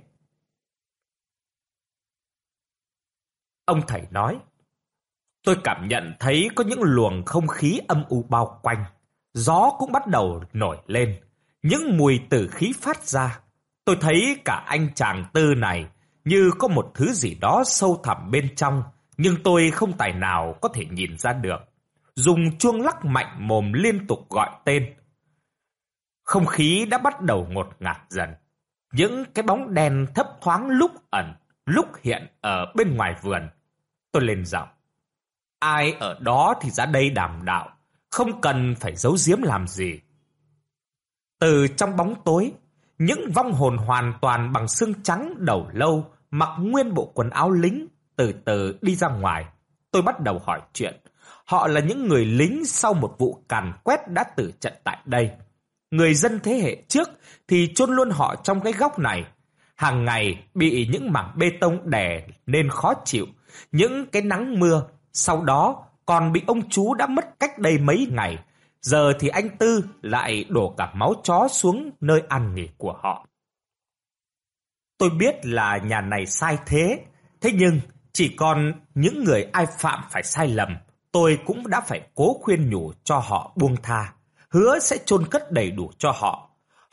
Ông thầy nói, tôi cảm nhận thấy có những luồng không khí âm u bao quanh. Gió cũng bắt đầu nổi lên. Những mùi tử khí phát ra. Tôi thấy cả anh chàng Tư này như có một thứ gì đó sâu thẳm bên trong, nhưng tôi không tài nào có thể nhìn ra được. Dùng chuông lắc mạnh mồm liên tục gọi tên. Không khí đã bắt đầu ngột ngạt dần. Những cái bóng đen thấp thoáng lúc ẩn, lúc hiện ở bên ngoài vườn. Tôi lên giọng. Ai ở đó thì ra đây đàm đạo, không cần phải giấu giếm làm gì. Từ trong bóng tối, những vong hồn hoàn toàn bằng xương trắng đầu lâu, mặc nguyên bộ quần áo lính, từ từ đi ra ngoài. Tôi bắt đầu hỏi chuyện. Họ là những người lính sau một vụ càn quét đã tử trận tại đây. Người dân thế hệ trước thì chôn luôn họ trong cái góc này. Hàng ngày bị những mảng bê tông đè nên khó chịu. Những cái nắng mưa, sau đó còn bị ông chú đã mất cách đây mấy ngày. Giờ thì anh Tư lại đổ cả máu chó xuống nơi an nghỉ của họ. Tôi biết là nhà này sai thế. Thế nhưng chỉ còn những người ai phạm phải sai lầm, tôi cũng đã phải cố khuyên nhủ cho họ buông tha. Hứa sẽ chôn cất đầy đủ cho họ.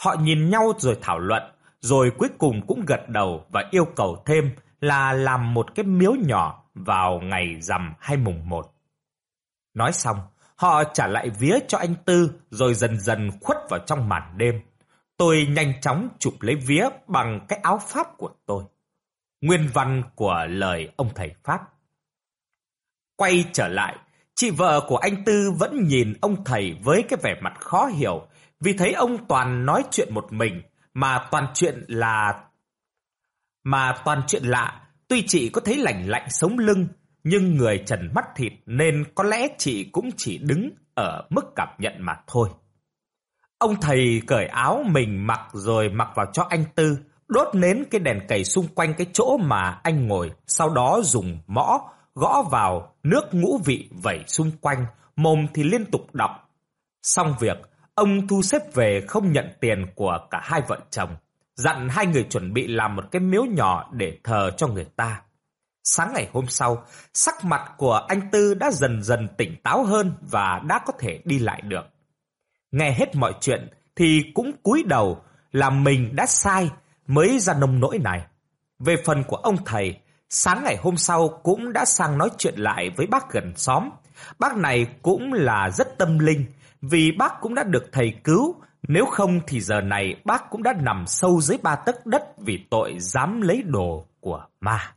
Họ nhìn nhau rồi thảo luận, rồi cuối cùng cũng gật đầu và yêu cầu thêm là làm một cái miếu nhỏ vào ngày rằm hay mùng một. Nói xong, họ trả lại vía cho anh Tư rồi dần dần khuất vào trong màn đêm. Tôi nhanh chóng chụp lấy vía bằng cái áo pháp của tôi. Nguyên văn của lời ông thầy Pháp. Quay trở lại, chị vợ của anh Tư vẫn nhìn ông thầy với cái vẻ mặt khó hiểu, vì thấy ông toàn nói chuyện một mình, mà toàn chuyện là... Mà toàn chuyện lạ, tuy chị có thấy lạnh lạnh sống lưng, nhưng người trần mắt thịt nên có lẽ chị cũng chỉ đứng ở mức cảm nhận mà thôi. Ông thầy cởi áo mình mặc rồi mặc vào cho anh Tư, đốt nến cái đèn cầy xung quanh cái chỗ mà anh ngồi, sau đó dùng mõ gõ vào nước ngũ vị vẩy xung quanh, mồm thì liên tục đọc. Xong việc, ông thu xếp về không nhận tiền của cả hai vợ chồng, dặn hai người chuẩn bị làm một cái miếu nhỏ để thờ cho người ta. Sáng ngày hôm sau, sắc mặt của anh Tư đã dần dần tỉnh táo hơn và đã có thể đi lại được. Nghe hết mọi chuyện thì cũng cúi đầu là mình đã sai mới ra nông nỗi này. Về phần của ông thầy, sáng ngày hôm sau cũng đã sang nói chuyện lại với bác gần xóm. Bác này cũng là rất tâm linh, vì bác cũng đã được thầy cứu, nếu không thì giờ này bác cũng đã nằm sâu dưới ba tấc đất vì tội dám lấy đồ của ma.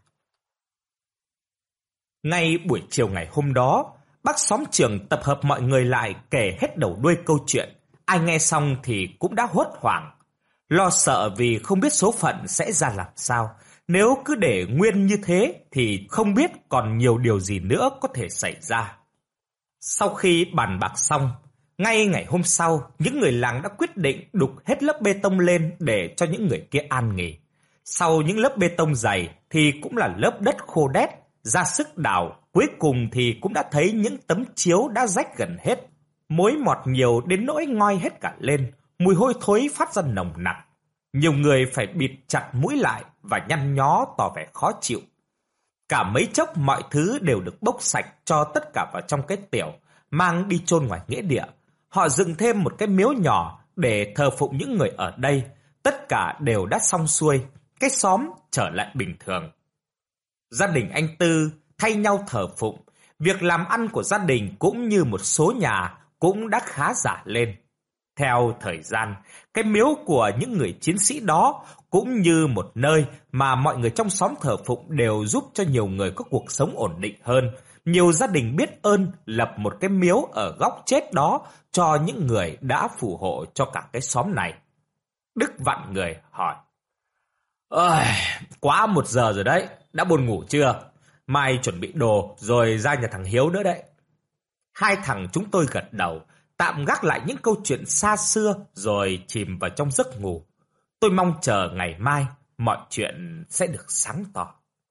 Ngay buổi chiều ngày hôm đó, bác xóm trưởng tập hợp mọi người lại kể hết đầu đuôi câu chuyện. Ai nghe xong thì cũng đã hốt hoảng, lo sợ vì không biết số phận sẽ ra làm sao. Nếu cứ để nguyên như thế thì không biết còn nhiều điều gì nữa có thể xảy ra. Sau khi bàn bạc xong, ngay ngày hôm sau, những người làng đã quyết định đục hết lớp bê tông lên để cho những người kia an nghỉ. Sau những lớp bê tông dày thì cũng là lớp đất khô đét, ra sức đào, cuối cùng thì cũng đã thấy những tấm chiếu đã rách gần hết. Mối mọt nhiều đến nỗi ngoi hết cả lên, mùi hôi thối phát ra nồng nặc. Nhiều người phải bịt chặt mũi lại và nhăn nhó tỏ vẻ khó chịu. Cả mấy chốc mọi thứ đều được bốc sạch cho tất cả vào trong cái tiểu, mang đi chôn ngoài nghĩa địa. Họ dựng thêm một cái miếu nhỏ để thờ phụng những người ở đây. Tất cả đều đã xong xuôi, cái xóm trở lại bình thường. Gia đình anh Tư thay nhau thờ phụng. Việc làm ăn của gia đình cũng như một số nhà cũng đã khá giả lên. Theo thời gian, cái miếu của những người chiến sĩ đó cũng như một nơi mà mọi người trong xóm thờ phụng đều giúp cho nhiều người có cuộc sống ổn định hơn. Nhiều gia đình biết ơn lập một cái miếu ở góc chết đó cho những người đã phù hộ cho cả cái xóm này. Đức vặn người hỏi: Ôi, quá một giờ rồi đấy, đã buồn ngủ chưa? Mai chuẩn bị đồ rồi ra nhà thằng Hiếu nữa đấy. Hai thằng chúng tôi gật đầu, tạm gác lại những câu chuyện xa xưa rồi chìm vào trong giấc ngủ. Tôi mong chờ ngày mai mọi chuyện sẽ được sáng tỏ.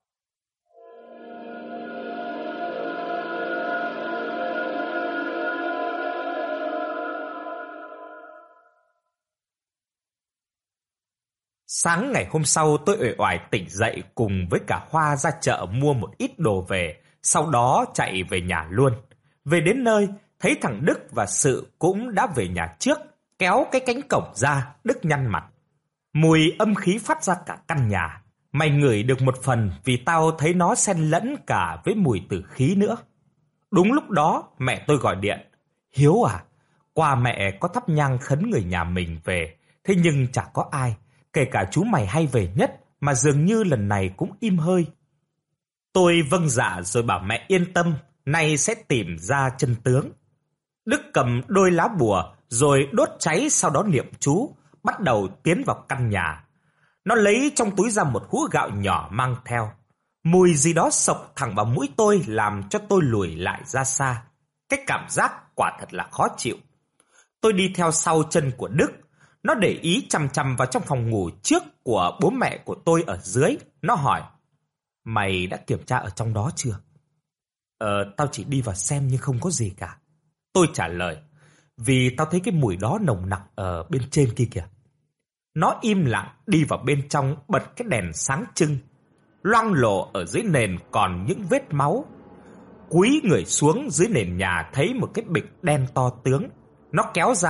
Sáng ngày hôm sau tôi uể oải tỉnh dậy cùng với cả Hoa ra chợ mua một ít đồ về, sau đó chạy về nhà luôn. Về đến nơi, thấy thằng Đức và Sự cũng đã về nhà trước, kéo cái cánh cổng ra, Đức nhăn mặt. Mùi âm khí phát ra cả căn nhà. Mày ngửi được một phần vì tao thấy nó xen lẫn cả với mùi tử khí nữa. Đúng lúc đó mẹ tôi gọi điện. Hiếu à, qua mẹ có thắp nhang khấn người nhà mình về, thế nhưng chả có ai, kể cả chú mày hay về nhất mà dường như lần này cũng im hơi. Tôi vâng dạ rồi bảo mẹ yên tâm, nay sẽ tìm ra chân tướng. Đức cầm đôi lá bùa rồi đốt cháy, sau đó niệm chú, bắt đầu tiến vào căn nhà. Nó lấy trong túi ra một hũ gạo nhỏ mang theo. Mùi gì đó sộc thẳng vào mũi tôi làm cho tôi lùi lại ra xa. Cái cảm giác quả thật là khó chịu. Tôi đi theo sau chân của Đức. Nó để ý chằm chằm vào trong phòng ngủ trước của bố mẹ của tôi ở dưới. Nó hỏi: Mày đã kiểm tra ở trong đó chưa? Ờ, tao chỉ đi vào xem nhưng không có gì cả. Tôi trả lời: Vì tao thấy cái mùi đó nồng nặc ở bên trên kia kìa. Nó im lặng đi vào bên trong, bật cái đèn sáng trưng. Loang lổ ở dưới nền còn những vết máu. Cúi người xuống dưới nền nhà thấy một cái bịch đen to tướng. Nó kéo ra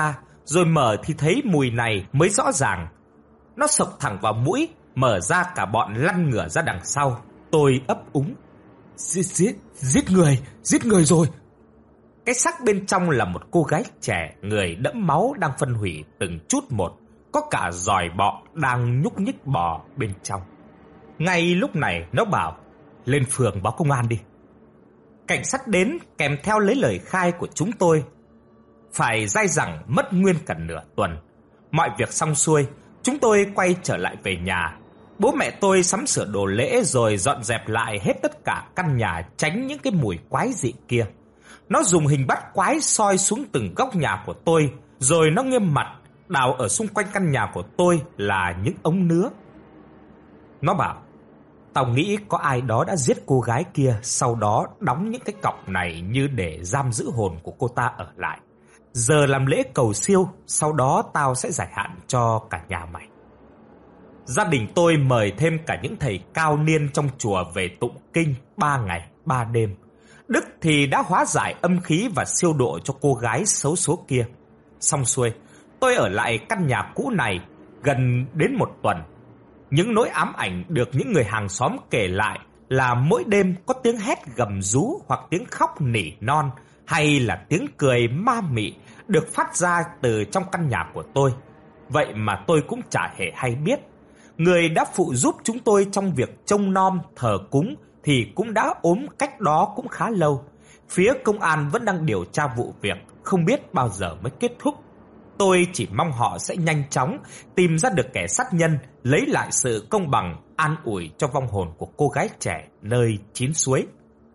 rồi mở thì thấy mùi này mới rõ ràng. Nó sộc thẳng vào mũi, mở ra cả bọn lăn ngửa ra đằng sau. Tôi ấp úng: Giết, giết, giết người, giết người rồi. Cái xác bên trong là một cô gái trẻ, người đẫm máu đang phân hủy từng chút một. Có cả giòi bọ đang nhúc nhích bò bên trong. Ngay lúc này nó bảo: lên phường báo công an đi. Cảnh sát đến kèm theo lấy lời khai của chúng tôi. Phải dai dẳng mất nguyên cả nửa tuần. Mọi việc xong xuôi, chúng tôi quay trở lại về nhà. Bố mẹ tôi sắm sửa đồ lễ rồi dọn dẹp lại hết tất cả căn nhà, tránh những cái mùi quái dị kia. Nó dùng hình bắt quái soi xuống từng góc nhà của tôi, rồi nó nghiêm mặt đào ở xung quanh căn nhà của tôi là những ống nứa. Nó bảo: tao nghĩ có ai đó đã giết cô gái kia, sau đó đóng những cái cọc này như để giam giữ hồn của cô ta ở lại. Giờ làm lễ cầu siêu, sau đó tao sẽ giải hạn cho cả nhà mày. Gia đình tôi mời thêm cả những thầy cao niên trong chùa về tụng kinh ba ngày ba đêm. Đức thì đã hóa giải âm khí và siêu độ cho cô gái xấu số kia. Xong xuôi, tôi ở lại căn nhà cũ này gần đến một tuần. Những nỗi ám ảnh được những người hàng xóm kể lại là mỗi đêm có tiếng hét gầm rú hoặc tiếng khóc nỉ non, hay là tiếng cười ma mị được phát ra từ trong căn nhà của tôi. Vậy mà tôi cũng chả hề hay biết. Người đã phụ giúp chúng tôi trong việc trông nom, thờ cúng thì cũng đã ốm cách đó cũng khá lâu. Phía công an vẫn đang điều tra vụ việc, không biết bao giờ mới kết thúc. Tôi chỉ mong họ sẽ nhanh chóng tìm ra được kẻ sát nhân, lấy lại sự công bằng, an ủi cho vong hồn của cô gái trẻ nơi chín suối.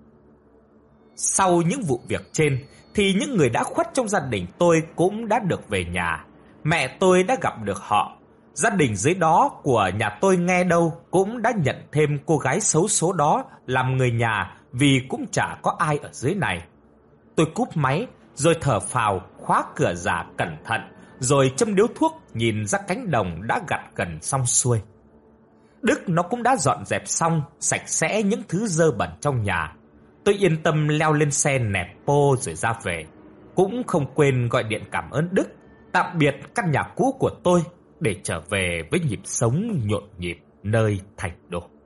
Sau những vụ việc trên thì những người đã khuất trong gia đình tôi cũng đã được về nhà. Mẹ tôi đã gặp được họ. Gia đình dưới đó của nhà tôi nghe đâu cũng đã nhận thêm cô gái xấu số đó làm người nhà, vì cũng chả có ai ở dưới này. Tôi cúp máy rồi thở phào, khóa cửa giả cẩn thận, rồi châm điếu thuốc nhìn ra cánh đồng đã gặt gần xong xuôi. Đức nó cũng đã dọn dẹp xong sạch sẽ những thứ dơ bẩn trong nhà. Tôi yên tâm leo lên xe nẹt pô rồi ra về. Cũng không quên gọi điện cảm ơn Đức, tạm biệt căn nhà cũ của tôi để trở về với nhịp sống nhộn nhịp nơi thành đô.